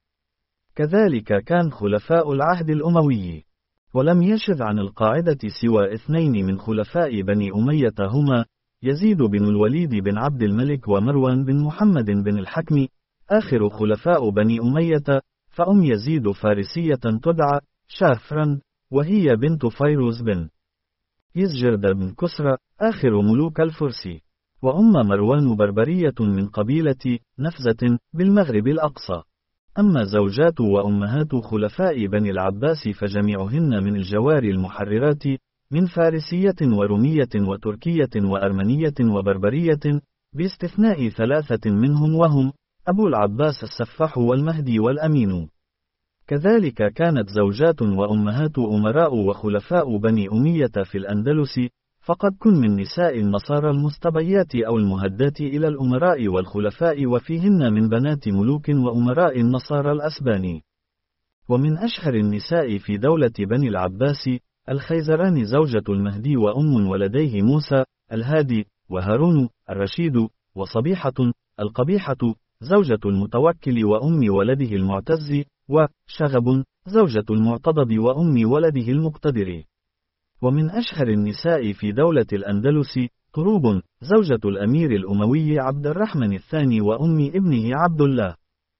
كذلك كان خلفاء العهد الأموي. ولم يشذ عن القاعدة سوى اثنين من خلفاء بني أمية هما يزيد بن الوليد بن عبد الملك ومروان بن محمد بن الحكم، آخر خلفاء بني أمية، فأم يزيد فارسية تدعى شافرا، وهي بنت فيروز بن يزجرد بن كسرى، آخر ملوك الفرس. وأم مروان بربرية من قبيلة نفزة بالمغرب الأقصى. أما زوجات وأمهات خلفاء بني العباس فجميعهن من الجوار المحررات، من فارسية ورومية وتركية وأرمنية وبربرية، باستثناء ثلاثة منهم وهم أبو العباس السفاح والمهدي والأمين. كذلك كانت زوجات وأمهات أمراء وخلفاء بني أمية في الأندلس، فقد كن من نساء النصارى المستبيات أو المهدات إلى الأمراء والخلفاء، وفيهن من بنات ملوك وأمراء النصارى الأسباني. ومن أشهر النساء في دولة بني العباس الخيزران زوجة المهدي وأم ولديه موسى الهادي وهارون الرشيد، وصبيحة القبيحة زوجة المتوكل وأم ولده المعتز، وشغب زوجة المعتضد وأم ولده المقتدر. ومن أشهر النساء في دولة الأندلس طروب زوجة الأمير الأموي عبد الرحمن الثاني وأم ابنه عبد الله،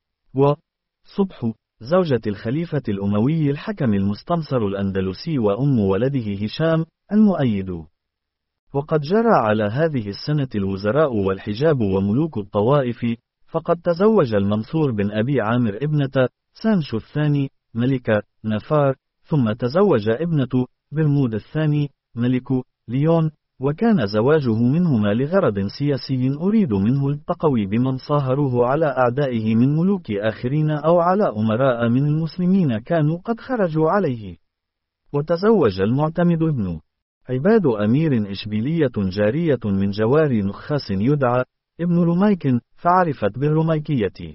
وصبح زوجة الخليفة الأموي الحكم المستنصر الأندلسي وأم ولده هشام المؤيد. وقد جرى على هذه السنة الوزراء والحجاب وملوك الطوائف، فقد تزوج المنصور بن أبي عامر ابنة سانشو الثاني ملك نفار، ثم تزوج ابنة برمود الثاني ملك ليون، وكان زواجه منهما لغرض سياسي أريد منه التقوي بمن صاهروه على أعدائه من ملوك آخرين أو على أمراء من المسلمين كانوا قد خرجوا عليه. وتزوج المعتمد ابن عباد أمير إشبيلية جارية من جوار نخاس يدعى ابن رميك، فعرفت بالرميكية.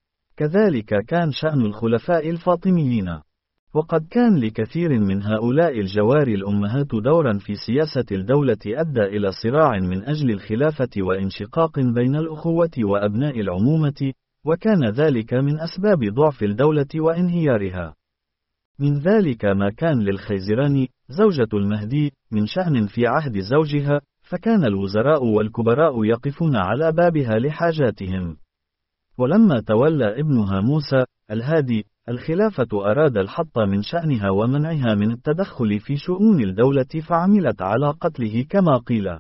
كذلك كان شأن الخلفاء الفاطميين، وقد كان لكثير من هؤلاء الجوار الأمهات دورا في سياسة الدولة أدى إلى صراع من أجل الخلافة وانشقاق بين الأخوة وأبناء العمومة، وكان ذلك من أسباب ضعف الدولة وانهيارها. من ذلك ما كان للخيزران زوجة المهدي من شأن في عهد زوجها، فكان الوزراء والكبراء يقفون على بابها لحاجاتهم. ولما تولى ابنها موسى الهادي الخلافة أراد الحط من شأنها ومنعها من التدخل في شؤون الدولة، فعملت على قتله كما قيل.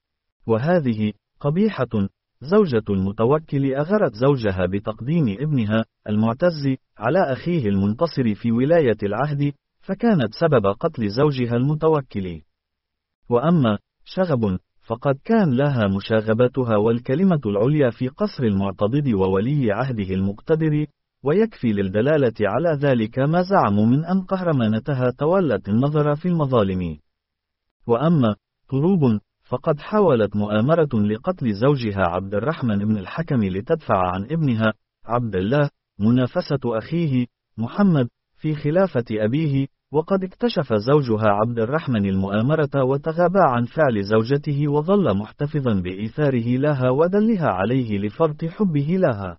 وهذه قبيحة زوجة المتوكل أغرت زوجها بتقديم ابنها المعتز على أخيه المنتصر في ولاية العهد، فكانت سبب قتل زوجها المتوكل. وأما شغب فقد كان لها مشاغبتها والكلمة العليا في قصر المعتضد وولي عهده المقتدر، ويكفي للدلالة على ذلك ما زعموا من أن قهرمانتها تولت النظر في المظالم. وأما طروب فقد حاولت مؤامرة لقتل زوجها عبد الرحمن بن الحكم لتدفع عن ابنها عبد الله منافسة أخيه محمد في خلافة أبيه، وقد اكتشف زوجها عبد الرحمن المؤامرة وتغابى عن فعل زوجته، وظل محتفظا بإيثاره لها ودلها عليه لفرط حبه لها.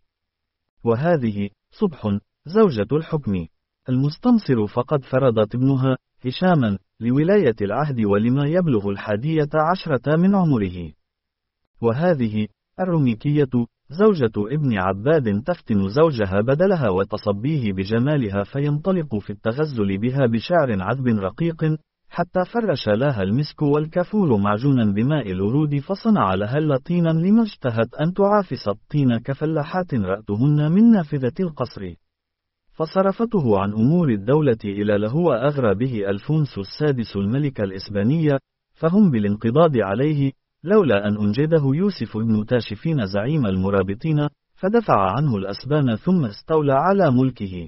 وهذه صبح زوجة الحكم المستنصر فقد فرضت ابنها هشاما لولاية العهد ولما يبلغ الحادية عشرة من عمره. وهذه الرميكية زوجة ابن عباد تفتن زوجها بدلها وتصبيه بجمالها، فينطلق في التغزل بها بشعر عذب رقيق، حتى فرش لها المسك والكافور معجونا بماء الورود، فصنع لها اللطينا لما اشتهت أن تعافس الطين كفلاحات رأتهن من نافذة القصر. فصرفته عن أمور الدولة إلى لهو أغرى به ألفونسو السادس الملك الإسبانية، فهم بالانقضاض عليه، لولا أن أنجده يوسف بن تاشفين زعيم المرابطين، فدفع عنه الأسبان ثم استولى على ملكه،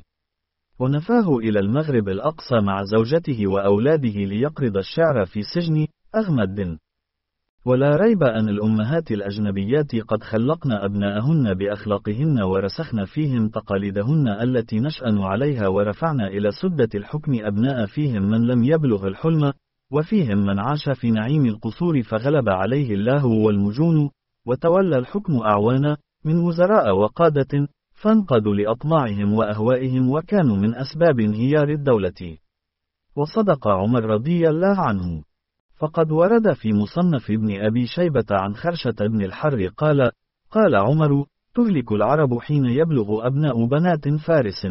ونفاه إلى المغرب الأقصى مع زوجته وأولاده ليقرض الشعر في سجن أغمد. ولا ريب أن الأمهات الأجنبيات قد خلقن أبناءهن بأخلاقهن ورسخن فيهم تقاليدهن التي نشأن عليها، ورفعن إلى سدة الحكم أبناء فيهم من لم يبلغ الحلم، وفيهم من عاش في نعيم القصور فغلب عليه الله والمجون، وتولى الحكم أعوانا من وزراء وقادة، فانقادوا لأطماعهم وأهوائهم وكانوا من أسباب انهيار الدولة. وصدق عمر رضي الله عنه، فقد ورد في مصنف ابن أبي شيبة عن خرشة بن الحر قال: قال عمر: تهلك العرب حين يبلغ أبناء بنات فارس.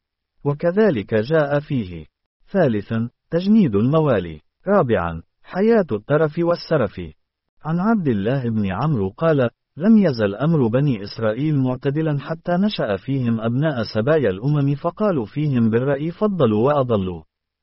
وكذلك جاء فيه. ثالثا، تجنيد الموالي. رابعا، حياة الترف والسرف. عن عبد الله بن عمرو قال: لم يزل أمر بني إسرائيل معتدلا حتى نشأ فيهم أبناء سبايا الأمم فقالوا فيهم بالرأي فضلوا وأضلوا.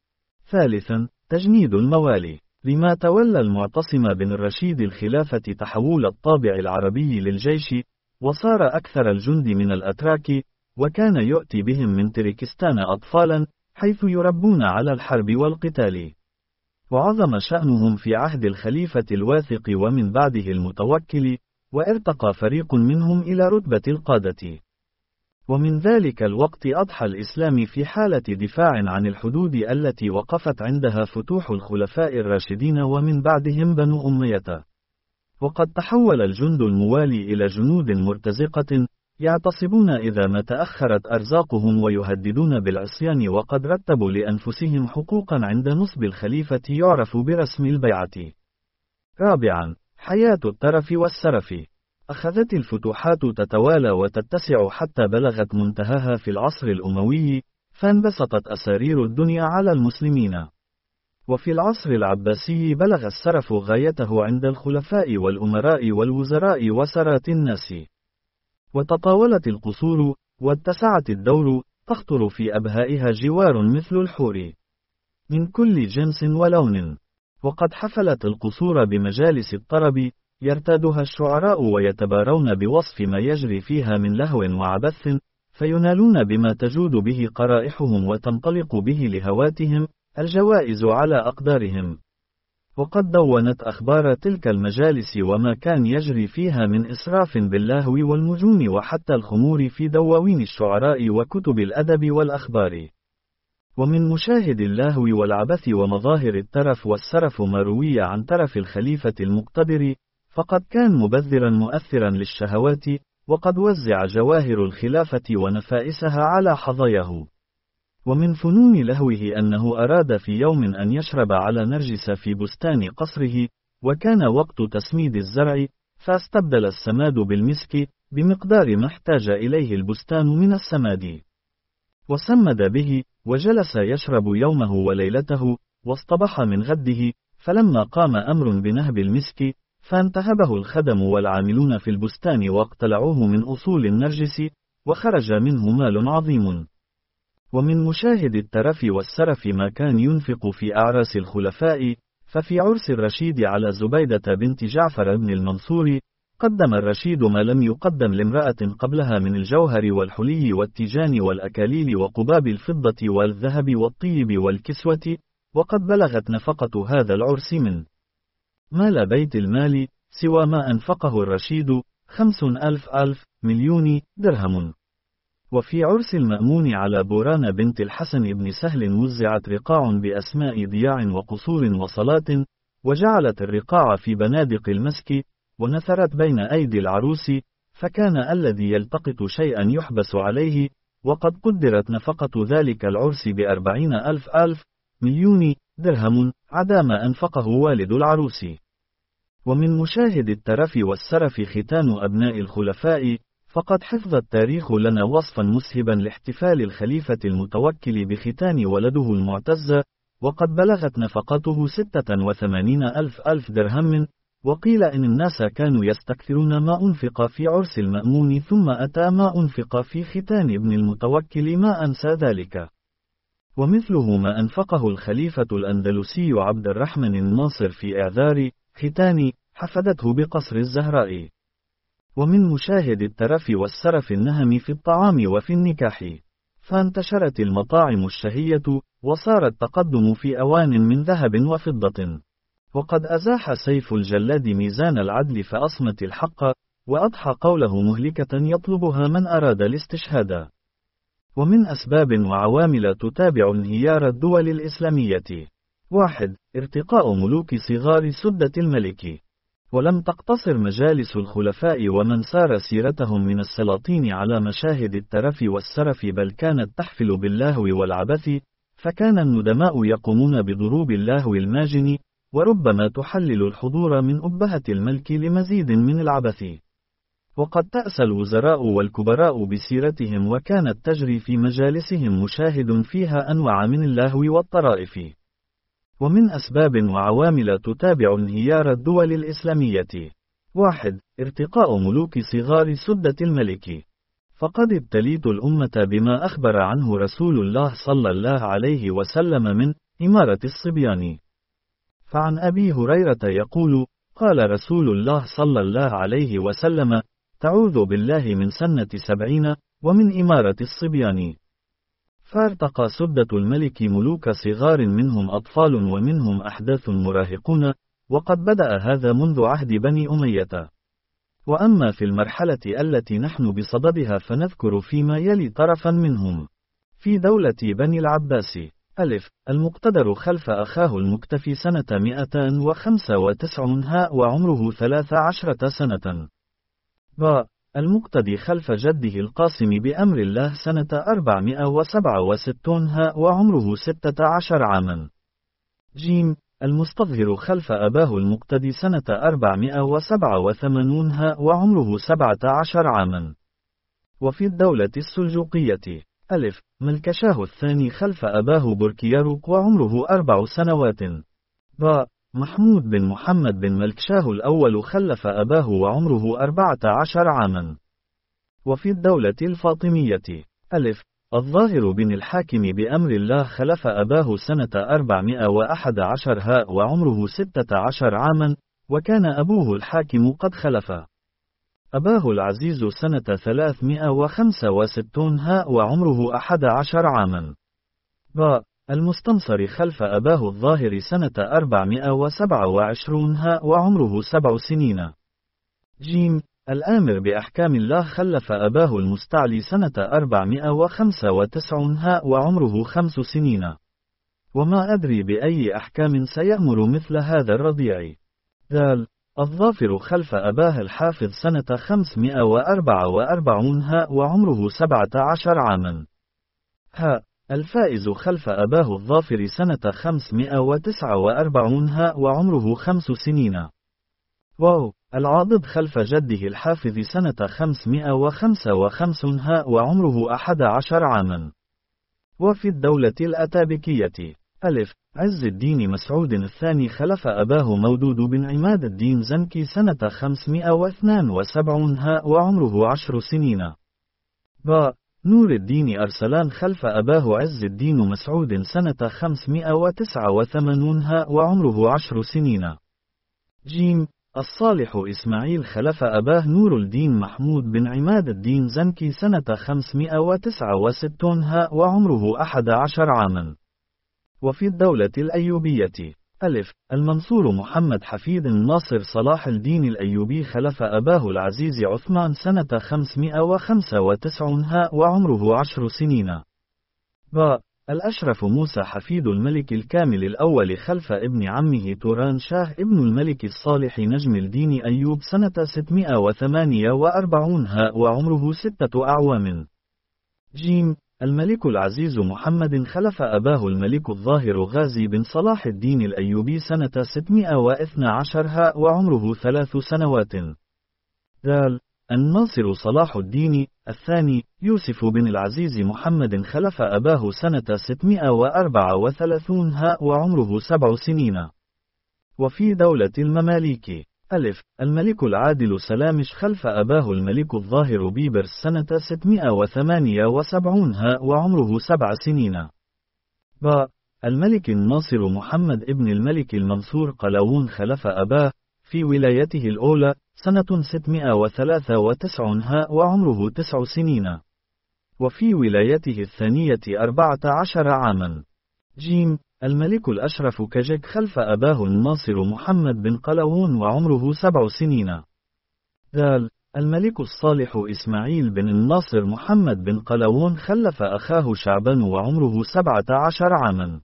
ثالثا، تجنيد الموالي. لما تولى المعتصم بن الرشيد الخلافة تحول الطابع العربي للجيش، وصار أكثر الجند من الأتراك، وكان يؤتي بهم من تركستان أطفالا، حيث يربون على الحرب والقتال. وعظم شأنهم في عهد الخليفة الواثق ومن بعده المتوكل، وارتقى فريق منهم إلى رتبة القادة. ومن ذلك الوقت أضحى الإسلام في حالة دفاع عن الحدود التي وقفت عندها فتوح الخلفاء الراشدين ومن بعدهم بنو أمية. وقد تحول الجند الموالي إلى جنود مرتزقة، يعتصبون إذا ما تأخرت أرزاقهم ويهددون بالعصيان، وقد رتبوا لأنفسهم حقوقا عند نصب الخليفة يعرف برسم البيعة. رابعا، حياة الترف والسرف. أخذت الفتوحات تتوالى وتتسع حتى بلغت منتهاها في العصر الأموي، فانبسطت أسارير الدنيا على المسلمين. وفي العصر العباسي بلغ السرف غايته عند الخلفاء والأمراء والوزراء وسرات الناس. وتطاولت القصور، واتسعت الدور، تخطر في أبهائها جوار مثل الحور من كل جنس ولون. وقد حفلت القصور بمجالس الطرب، يرتادها الشعراء ويتبارون بوصف ما يجري فيها من لهو وعبث، فينالون بما تجود به قرائحهم وتنطلق به لهواتهم الجوائز على أقدارهم. وقد دونت أخبار تلك المجالس وما كان يجري فيها من إسراف باللهو والمجون وحتى الخمور في دواوين الشعراء وكتب الأدب والأخبار. ومن مشاهد اللهو والعبث ومظاهر الترف والسرف ما روي عن ترف الخليفة المقتدر، فقد كان مبذرا مؤثرا للشهوات، وقد وزع جواهر الخلافة ونفائسها على حظاياه. ومن فنون لهوه أنه أراد في يوم أن يشرب على نرجس في بستان قصره، وكان وقت تسميد الزرع، فاستبدل السماد بالمسك بمقدار ما احتاج إليه البستان من السماد، وسمد به، وجلس يشرب يومه وليلته، واصطبح من غده، فلما قام أمر بنهب المسك، فانتهبه الخدم والعاملون في البستان واقتلعوه من أصول النرجس، وخرج منه مال عظيم. ومن مشاهد الترف والسرف ما كان ينفق في أعراس الخلفاء، ففي عرس الرشيد على زبيدة بنت جعفر بن المنصور، قدم الرشيد ما لم يقدم لامرأة قبلها من الجوهر والحلي والتيجان والأكاليل وقباب الفضة والذهب والطيب والكسوة، وقد بلغت نفقة هذا العرس من مال بيت المال سوى ما أنفقه الرشيد خمسون ألف ألف مليون درهم. وفي عرس المأمون على بوران بنت الحسن بن سهل وزعت رقاع بأسماء ضياع وقصور وصلاة، وجعلت الرقاع في بنادق المسك، ونثرت بين أيدي العروس، فكان الذي يلتقط شيئا يحبس عليه، وقد قدرت نفقة ذلك العرس بأربعين ألف ألف مليون درهم، عدا ما أنفقه والد العروس. ومن مشاهد الترف والسرف ختان أبناء الخلفاء، فقد حفظ التاريخ لنا وصفا مسهبا لاحتفال الخليفة المتوكل بختان ولده المعتز، وقد بلغت نفقته ستة وثمانين ألف ألف درهم، وقيل إن الناس كانوا يستكثرون ما أنفق في عرس المأمون، ثم أتى ما أنفق في ختان ابن المتوكل ما أنسى ذلك. ومثله ما أنفقه الخليفة الأندلسي عبد الرحمن الناصر في إعذار ختان حفدته بقصر الزهراء. ومن مشاهد الترف والسرف النهم في الطعام وفي النكاح، فانتشرت المطاعم الشهية، وصار التقدم في أوان من ذهب وفضة، وقد أزاح سيف الجلاد ميزان العدل فأصمت الحق، وأضحى قوله مهلكة يطلبها من أراد الاستشهاد. ومن أسباب وعوامل تتابع انهيار الدول الإسلامية: واحد. ارتقاء ملوك صغار سدة الملك. ولم تقتصر مجالس الخلفاء ومن سار سيرتهم من السلاطين على مشاهد الترف والسرف، بل كانت تحفل باللهو والعبث، فكان الندماء يقومون بضروب اللهو الماجن، وربما تحلل الحضور من أبهة الملك لمزيد من العبث. وقد تأسى الوزراء والكبراء بسيرتهم، وكانت تجري في مجالسهم مشاهد فيها أنواع من اللهو والطرائف. ومن أسباب وعوامل تتابع انهيار الدول الإسلامية: واحد. ارتقاء ملوك صغار سدة الملك. فقد ابتليت الأمة بما أخبر عنه رسول الله صلى الله عليه وسلم من إمارة الصبيان. فعن أبي هريرة يقول: قال رسول الله صلى الله عليه وسلم: تعوذ بالله من سنة سبعين ومن إمارة الصبيان. فارتقى سدة الملك ملوك صغار منهم أطفال ومنهم أحداث مراهقون، وقد بدأ هذا منذ عهد بني أمية. وأما في المرحلة التي نحن بصددها فنذكر فيما يلي طرفا منهم. في دولة بني العباس: ألف. المقتدر خلف أخاه المكتفي سنة مئتان وخمسة وتسعون ها وعمره ثلاث عشرة سنة. ب. المقتدي خلف جده القاسم بأمر الله سنة أربعمائة وسبعة وستين ها وعمره ستة عشر عاما. ج. المستظهر خلف أباه المقتدي سنة أربعمائة وسبعة وثمانين ها وعمره سبعة عشر عاما. وفي الدولة السلجوقية: ألف. ملكشاه الثاني خلف أباه بركياروك وعمره أربع سنوات. ب. محمود بن محمد بن ملكشاه الأول خلف أباه وعمره أربعة عشر عاما. وفي الدولة الفاطمية: ألف. الظاهر بن الحاكم بأمر الله خلف أباه سنة أربعمائة وأحد عشر ها وعمره ستة عشر عاما، وكان أبوه الحاكم قد خلف أباه العزيز سنة ثلاثمائة وخمسة وستين ها وعمره أحد عشر عاما. ب. المستنصر خلف أباه الظاهر سنة أربعمائة وسبعة وعشرين ها وعمره سبع سنين. ج. الآمر بأحكام الله خلف أباه المستعلي سنة أربعمائة وخمسة وتسعين ها وعمره خمس سنين. وما أدري بأي أحكام سيأمر مثل هذا الرضيع. د. الظافر خلف أباه الحافظ سنة خمسمائة وأربعة وأربعين ها وعمره سبعة عشر عاما. ه. الفائز خلف أباه الظافر سنة خمسمائة وتسعة وأربعين ها وعمره خمس سنين. واو. العاضد خلف جده الحافظ سنة خمسمائة وخمسة وخمسين ها وعمره أحد عشر عاما. وفي الدولة الأتابكية: ألف. عز الدين مسعود الثاني خلف أباه مودود بن عماد الدين زنكي سنة خمسمائة واثنين وسبعين ها وعمره عشر سنين. ب. نور الدين أرسلان خلف أباه عز الدين مسعود سنة خمسمائة وتسعة وثمانين ها وعمره عشر سنين. ج. الصالح إسماعيل خلف أباه نور الدين محمود بن عماد الدين زنكي سنة خمسمائة وتسعة وستين ها وعمره أحد عشر عاما. وفي الدولة الأيوبية: ألف. المنصور محمد حفيد الناصر صلاح الدين الأيوبي خلف أباه العزيز عثمان سنة خمسمائة وخمسة وتسعين ها وعمره عشر سنين. ب. الأشرف موسى حفيد الملك الكامل الأول خلف ابن عمه توران شاه ابن الملك الصالح نجم الدين أيوب سنة ستمائة وثمانية وأربعين ها وعمره ستة أعوام. ج. الملك العزيز محمد خلف أباه الملك الظاهر غازي بن صلاح الدين الأيوبي سنة ستمائة واثني عشر ها وعمره ثلاث سنوات. د. الناصر صلاح الدين الثاني يوسف بن العزيز محمد خلف أباه سنة ستمائة وأربعة وثلاثين ها وعمره سبع سنين. وفي دولة المماليك: ألف. الملك العادل سلامش خلف أباه الملك الظاهر بيبرس سنة ستمائة وثمانية وسبعين ها وعمره سبع سنين. ب. الملك الناصر محمد ابن الملك المنصور قلاوون خلف أباه في ولايته الأولى سنة ستمائة وثلاثة وتسعين ها وعمره تسع سنين. وفي ولايته الثانية أربعة عشر عاما. ج. الملك الأشرف كجك خلف أباه الناصر محمد بن قلاوون وعمره سبع سنين. د. الملك الصالح إسماعيل بن الناصر محمد بن قلاوون خلف أخاه شعبان وعمره سبعة عشر عاما.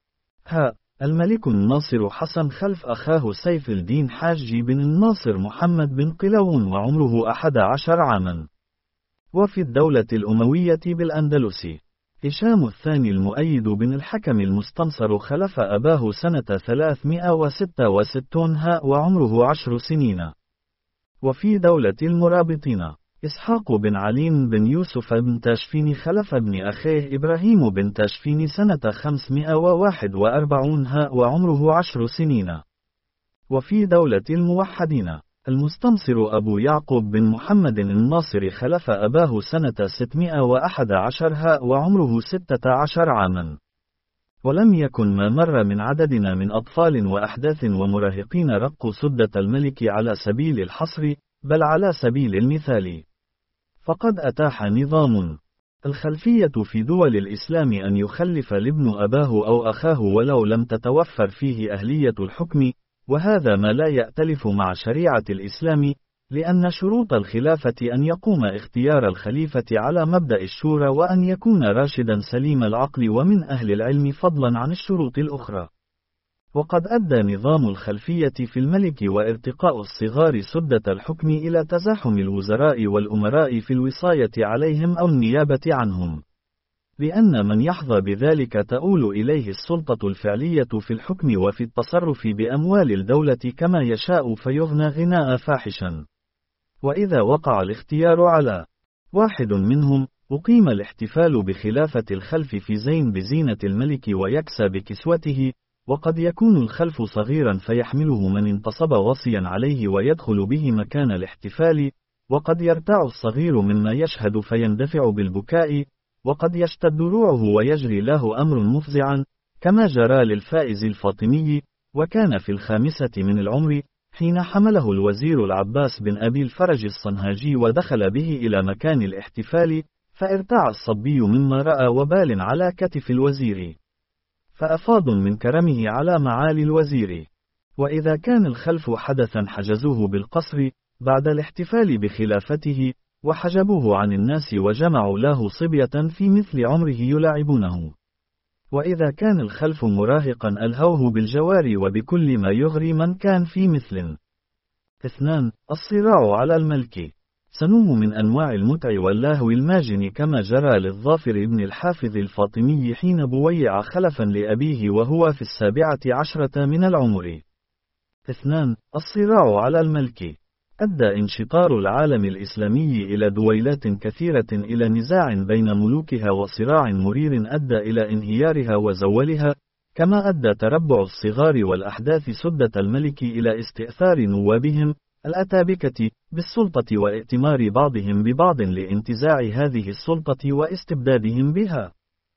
ه. الملك الناصر حسن خلف أخاه سيف الدين حاجي بن الناصر محمد بن قلاوون وعمره أحد عشر عاما. وفي الدولة الأموية بالأندلس: هشام الثاني المؤيد بن الحكم المستنصر خلف أباه سنة ثلاثمائة وستة وستين ها وعمره عشر سنين. وفي دولة المرابطين إسحاق بن علي بن يوسف بن تاشفين خلف ابن أخيه إبراهيم بن تاشفين سنة خمسمائة وواحد وأربعين ها وعمره عشر سنين. وفي دولة الموحدين المستنصر أبو يعقوب بن محمد الناصر خلف أباه سنة ستمائة وأحد عشر ها وعمره ستة عشر عاما. ولم يكن ما مر من عددنا من أطفال وأحداث ومراهقين رقوا سدة الملك على سبيل الحصر، بل على سبيل المثال. فقد أتاح نظام الخلفية في دول الإسلام أن يخلف الابن أباه أو أخاه ولو لم تتوفر فيه أهلية الحكم، وهذا ما لا يأتلف مع شريعة الإسلام، لأن شروط الخلافة أن يقوم اختيار الخليفة على مبدأ الشورى وأن يكون راشدا سليم العقل ومن أهل العلم فضلا عن الشروط الأخرى. وقد أدى نظام الخلفية في الملك وارتقاء الصغار سدة الحكم إلى تزاحم الوزراء والأمراء في الوصاية عليهم أو النيابة عنهم، لأن من يحظى بذلك تؤول إليه السلطة الفعلية في الحكم وفي التصرف بأموال الدولة كما يشاء فيغنى غناء فاحشا. وإذا وقع الاختيار على واحد منهم، أقيم الاحتفال بخلافة الخلف في زين بزينة الملك ويكسى بكسوته، وقد يكون الخلف صغيرا فيحمله من انتصب وصيا عليه ويدخل به مكان الاحتفال، وقد يرتع الصغير مما يشهد فيندفع بالبكاء، وقد يشتد روعه ويجري له أمر مفزعا، كما جرى للفائز الفاطمي، وكان في الخامسة من العمر حين حمله الوزير العباس بن أبي الفرج الصنهاجي ودخل به إلى مكان الاحتفال، فارتاع الصبي مما رأى وبال على كتف الوزير، فأفاض من كرمه على معالي الوزير. وإذا كان الخلف حدثا حجزوه بالقصر بعد الاحتفال بخلافته، وحجبوه عن الناس وجمعوا له صبية في مثل عمره يلاعبونه. وإذا كان الخلف مراهقا ألهوه بالجوار وبكل ما يغري من كان في مثل. اثنان الصراع على الملك سنوه من أنواع المتع واللهو الماجن، كما جرى للظافر بن الحافظ الفاطمي حين بويع خلفا لأبيه وهو في السابعة عشرة من العمر. اثنان الصراع على الملك أدى انشطار العالم الإسلامي إلى دويلات كثيرة، إلى نزاع بين ملوكها وصراع مرير أدى إلى انهيارها وزوالها، كما أدى تربع الصغار والأحداث سدة الملك إلى استئثار نوابهم الأتابكة بالسلطة وائتمار بعضهم ببعض لانتزاع هذه السلطة واستبدادهم بها.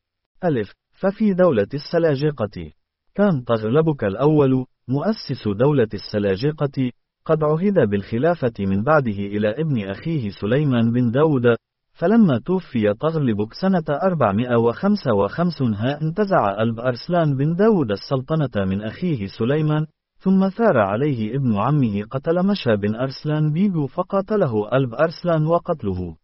ألف ففي دولة السلاجقة كان طغلبك الأول مؤسس دولة السلاجقة قد عهد بالخلافة من بعده إلى ابن أخيه سليمان بن داود، فلما توفي طغلبك سنة أربعمائة وخمسة وخمسين ها انتزع ألب أرسلان بن داود السلطنة من أخيه سليمان، ثم ثار عليه ابن عمه قتل مشى بن أرسلان بيجو فقاتله ألب أرسلان وقتله.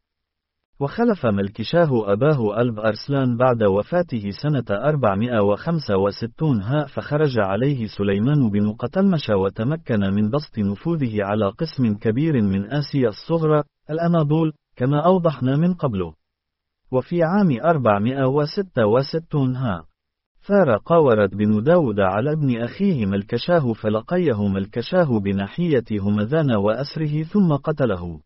وخلف ملكشاه أباه ألب أرسلان بعد وفاته سنة أربعمائة وخمسة وستين ها، فخرج عليه سليمان بن قتلمشى وتمكن من بسط نفوذه على قسم كبير من آسيا الصغرى الأناضول كما أوضحنا من قبل. وفي عام أربعمائة وستة وستين ها ثار قاورت بن داود على ابن أخيه ملكشاه فلقيه ملكشاه بناحية همذان وأسره ثم قتله.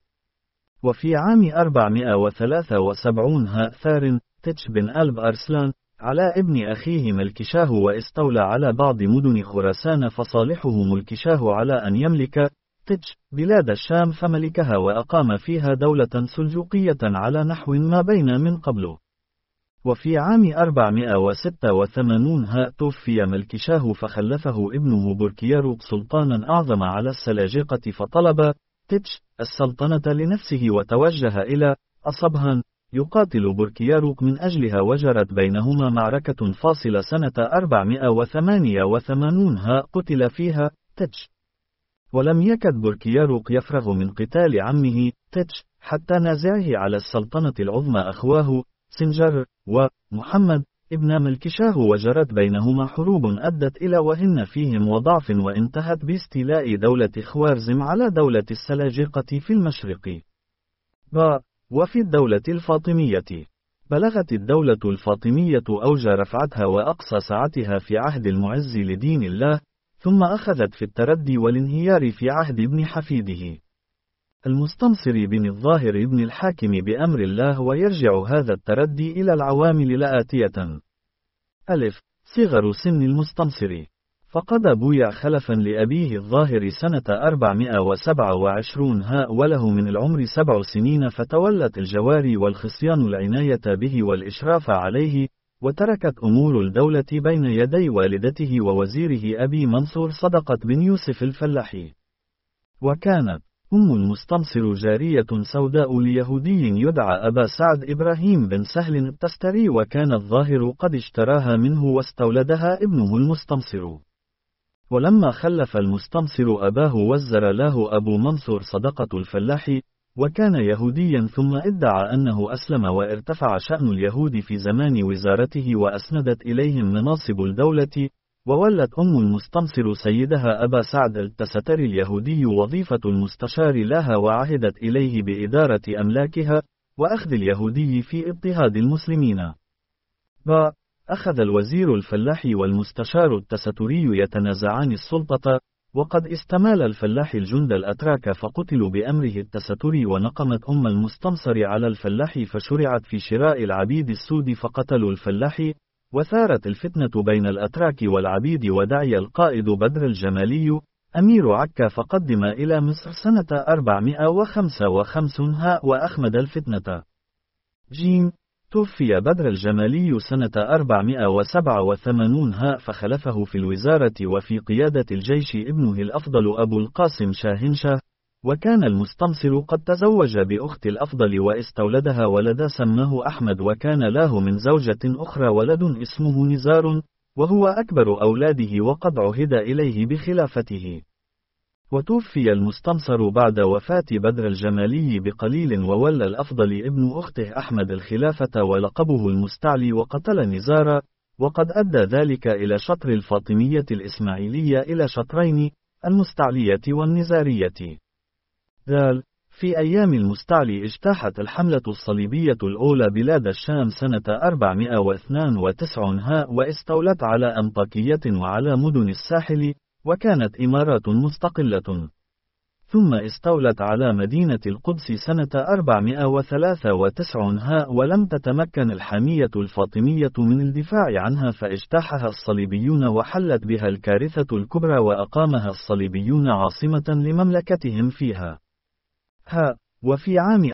وفي عام أربعمائة وثلاثة وسبعين ها ثار تتش بن ألب أرسلان على ابن أخيه ملكشاه واستولى على بعض مدن خراسان، فصالحه ملكشاه على أن يملك تتش بلاد الشام فملكها وأقام فيها دولة سلجوقية على نحو ما بين من قبل. وفي عام أربعمائة وستة وثمانين ها توفي ملكشاه فخلفه ابنه بركياروق سلطانا أعظم على السلاجقة، فطلب تتش السلطنة لنفسه وتوجه إلى أصبهان يقاتل بركياروق من أجلها، وجرت بينهما معركة فاصلة سنة أربعمائة وثمانية وثمانين ها قتل فيها تتش. ولم يكد بركياروق يفرغ من قتال عمه تتش حتى نازعه على السلطنة العظمى أخواه سنجر ومحمد ابن ملكشاه، وجرت بينهما حروب أدت إلى وهن فيهم وضعف، وانتهت باستيلاء دولة خوارزم على دولة السلاجقة في المشرق. ب وفي الدولة الفاطمية بلغت الدولة الفاطمية أوج رفعتها وأقصى سعتها في عهد المعز لدين الله، ثم أخذت في التردي والانهيار في عهد ابن حفيده المستنصر بن الظاهر بن الحاكم بأمر الله. ويرجع هذا التردي إلى العوامل الآتية: ألف. صغر سن المستنصر، فقد بويع خلفا لأبيه الظاهر سنة أربعمائة وسبعة وعشرين ها وله من العمر سبع سنين، فتولت الجواري والخصيان العناية به والإشراف عليه، وتركت أمور الدولة بين يدي والدته ووزيره أبي منصور صدقة بن يوسف الفلاحي. وكانت أم المستنصر جارية سوداء ليهودي يدعى أبا سعد إبراهيم بن سهل التستري، وكان الظاهر قد اشتراها منه واستولدها ابنه المستنصر. ولما خلف المستنصر أباه وزر له أبو منصور صدقة الفلاح، وكان يهوديا ثم ادعى أنه أسلم وارتفع شأن اليهود في زمان وزارته وأسندت إليهم مناصب الدولة، وولت أم المستنصر سيدها أبا سعد التستري اليهودي وظيفة المستشار لها، وعهدت إليه بإدارة أملاكها وأخذ اليهودي في اضطهاد المسلمين. ب. أخذ الوزير الفلاح والمستشار التستري يتنازعان السلطة، وقد استمال الفلاح الجند الأتراك فقتلوا بأمره التستري، ونقمت أم المستنصر على الفلاح فشرعت في شراء العبيد السود فقتلوا الفلاح، وثارت الفتنة بين الأتراك والعبيد، ودعي القائد بدر الجمالي أمير عكا فقدم إلى مصر سنة أربعمائة وخمسة وخمسين ها وأخمد الفتنة. ج. توفي بدر الجمالي سنة أربعمائة وسبعة وثمانين ها فخلفه في الوزارة وفي قيادة الجيش ابنه الأفضل أبو القاسم شاهنشاه، وكان المستنصر قد تزوج بأخت الأفضل واستولدها ولدا سماه أحمد، وكان له من زوجة أخرى ولد اسمه نزار، وهو أكبر أولاده وقد عهد إليه بخلافته. وتوفي المستنصر بعد وفاة بدر الجمالي بقليل، وولى الأفضل ابن أخته أحمد الخلافة ولقبه المستعلي، وقتل نزارا، وقد أدى ذلك إلى شطر الفاطمية الإسماعيلية إلى شطرين، المستعلية والنزارية. ذال. في أيام المستعلي اجتاحت الحملة الصليبية الأولى بلاد الشام سنة أربعمائة واثنين وتسعين ها واستولت على أنطاكية وعلى مدن الساحل، وكانت إمارات مستقلة. ثم استولت على مدينة القدس سنة أربعمائة وثلاثة وتسعين ها ولم تتمكن الحامية الفاطمية من الدفاع عنها، فاجتاحها الصليبيون وحلت بها الكارثة الكبرى، وأقامها الصليبيون عاصمة لمملكتهم فيها. ها. وفي عام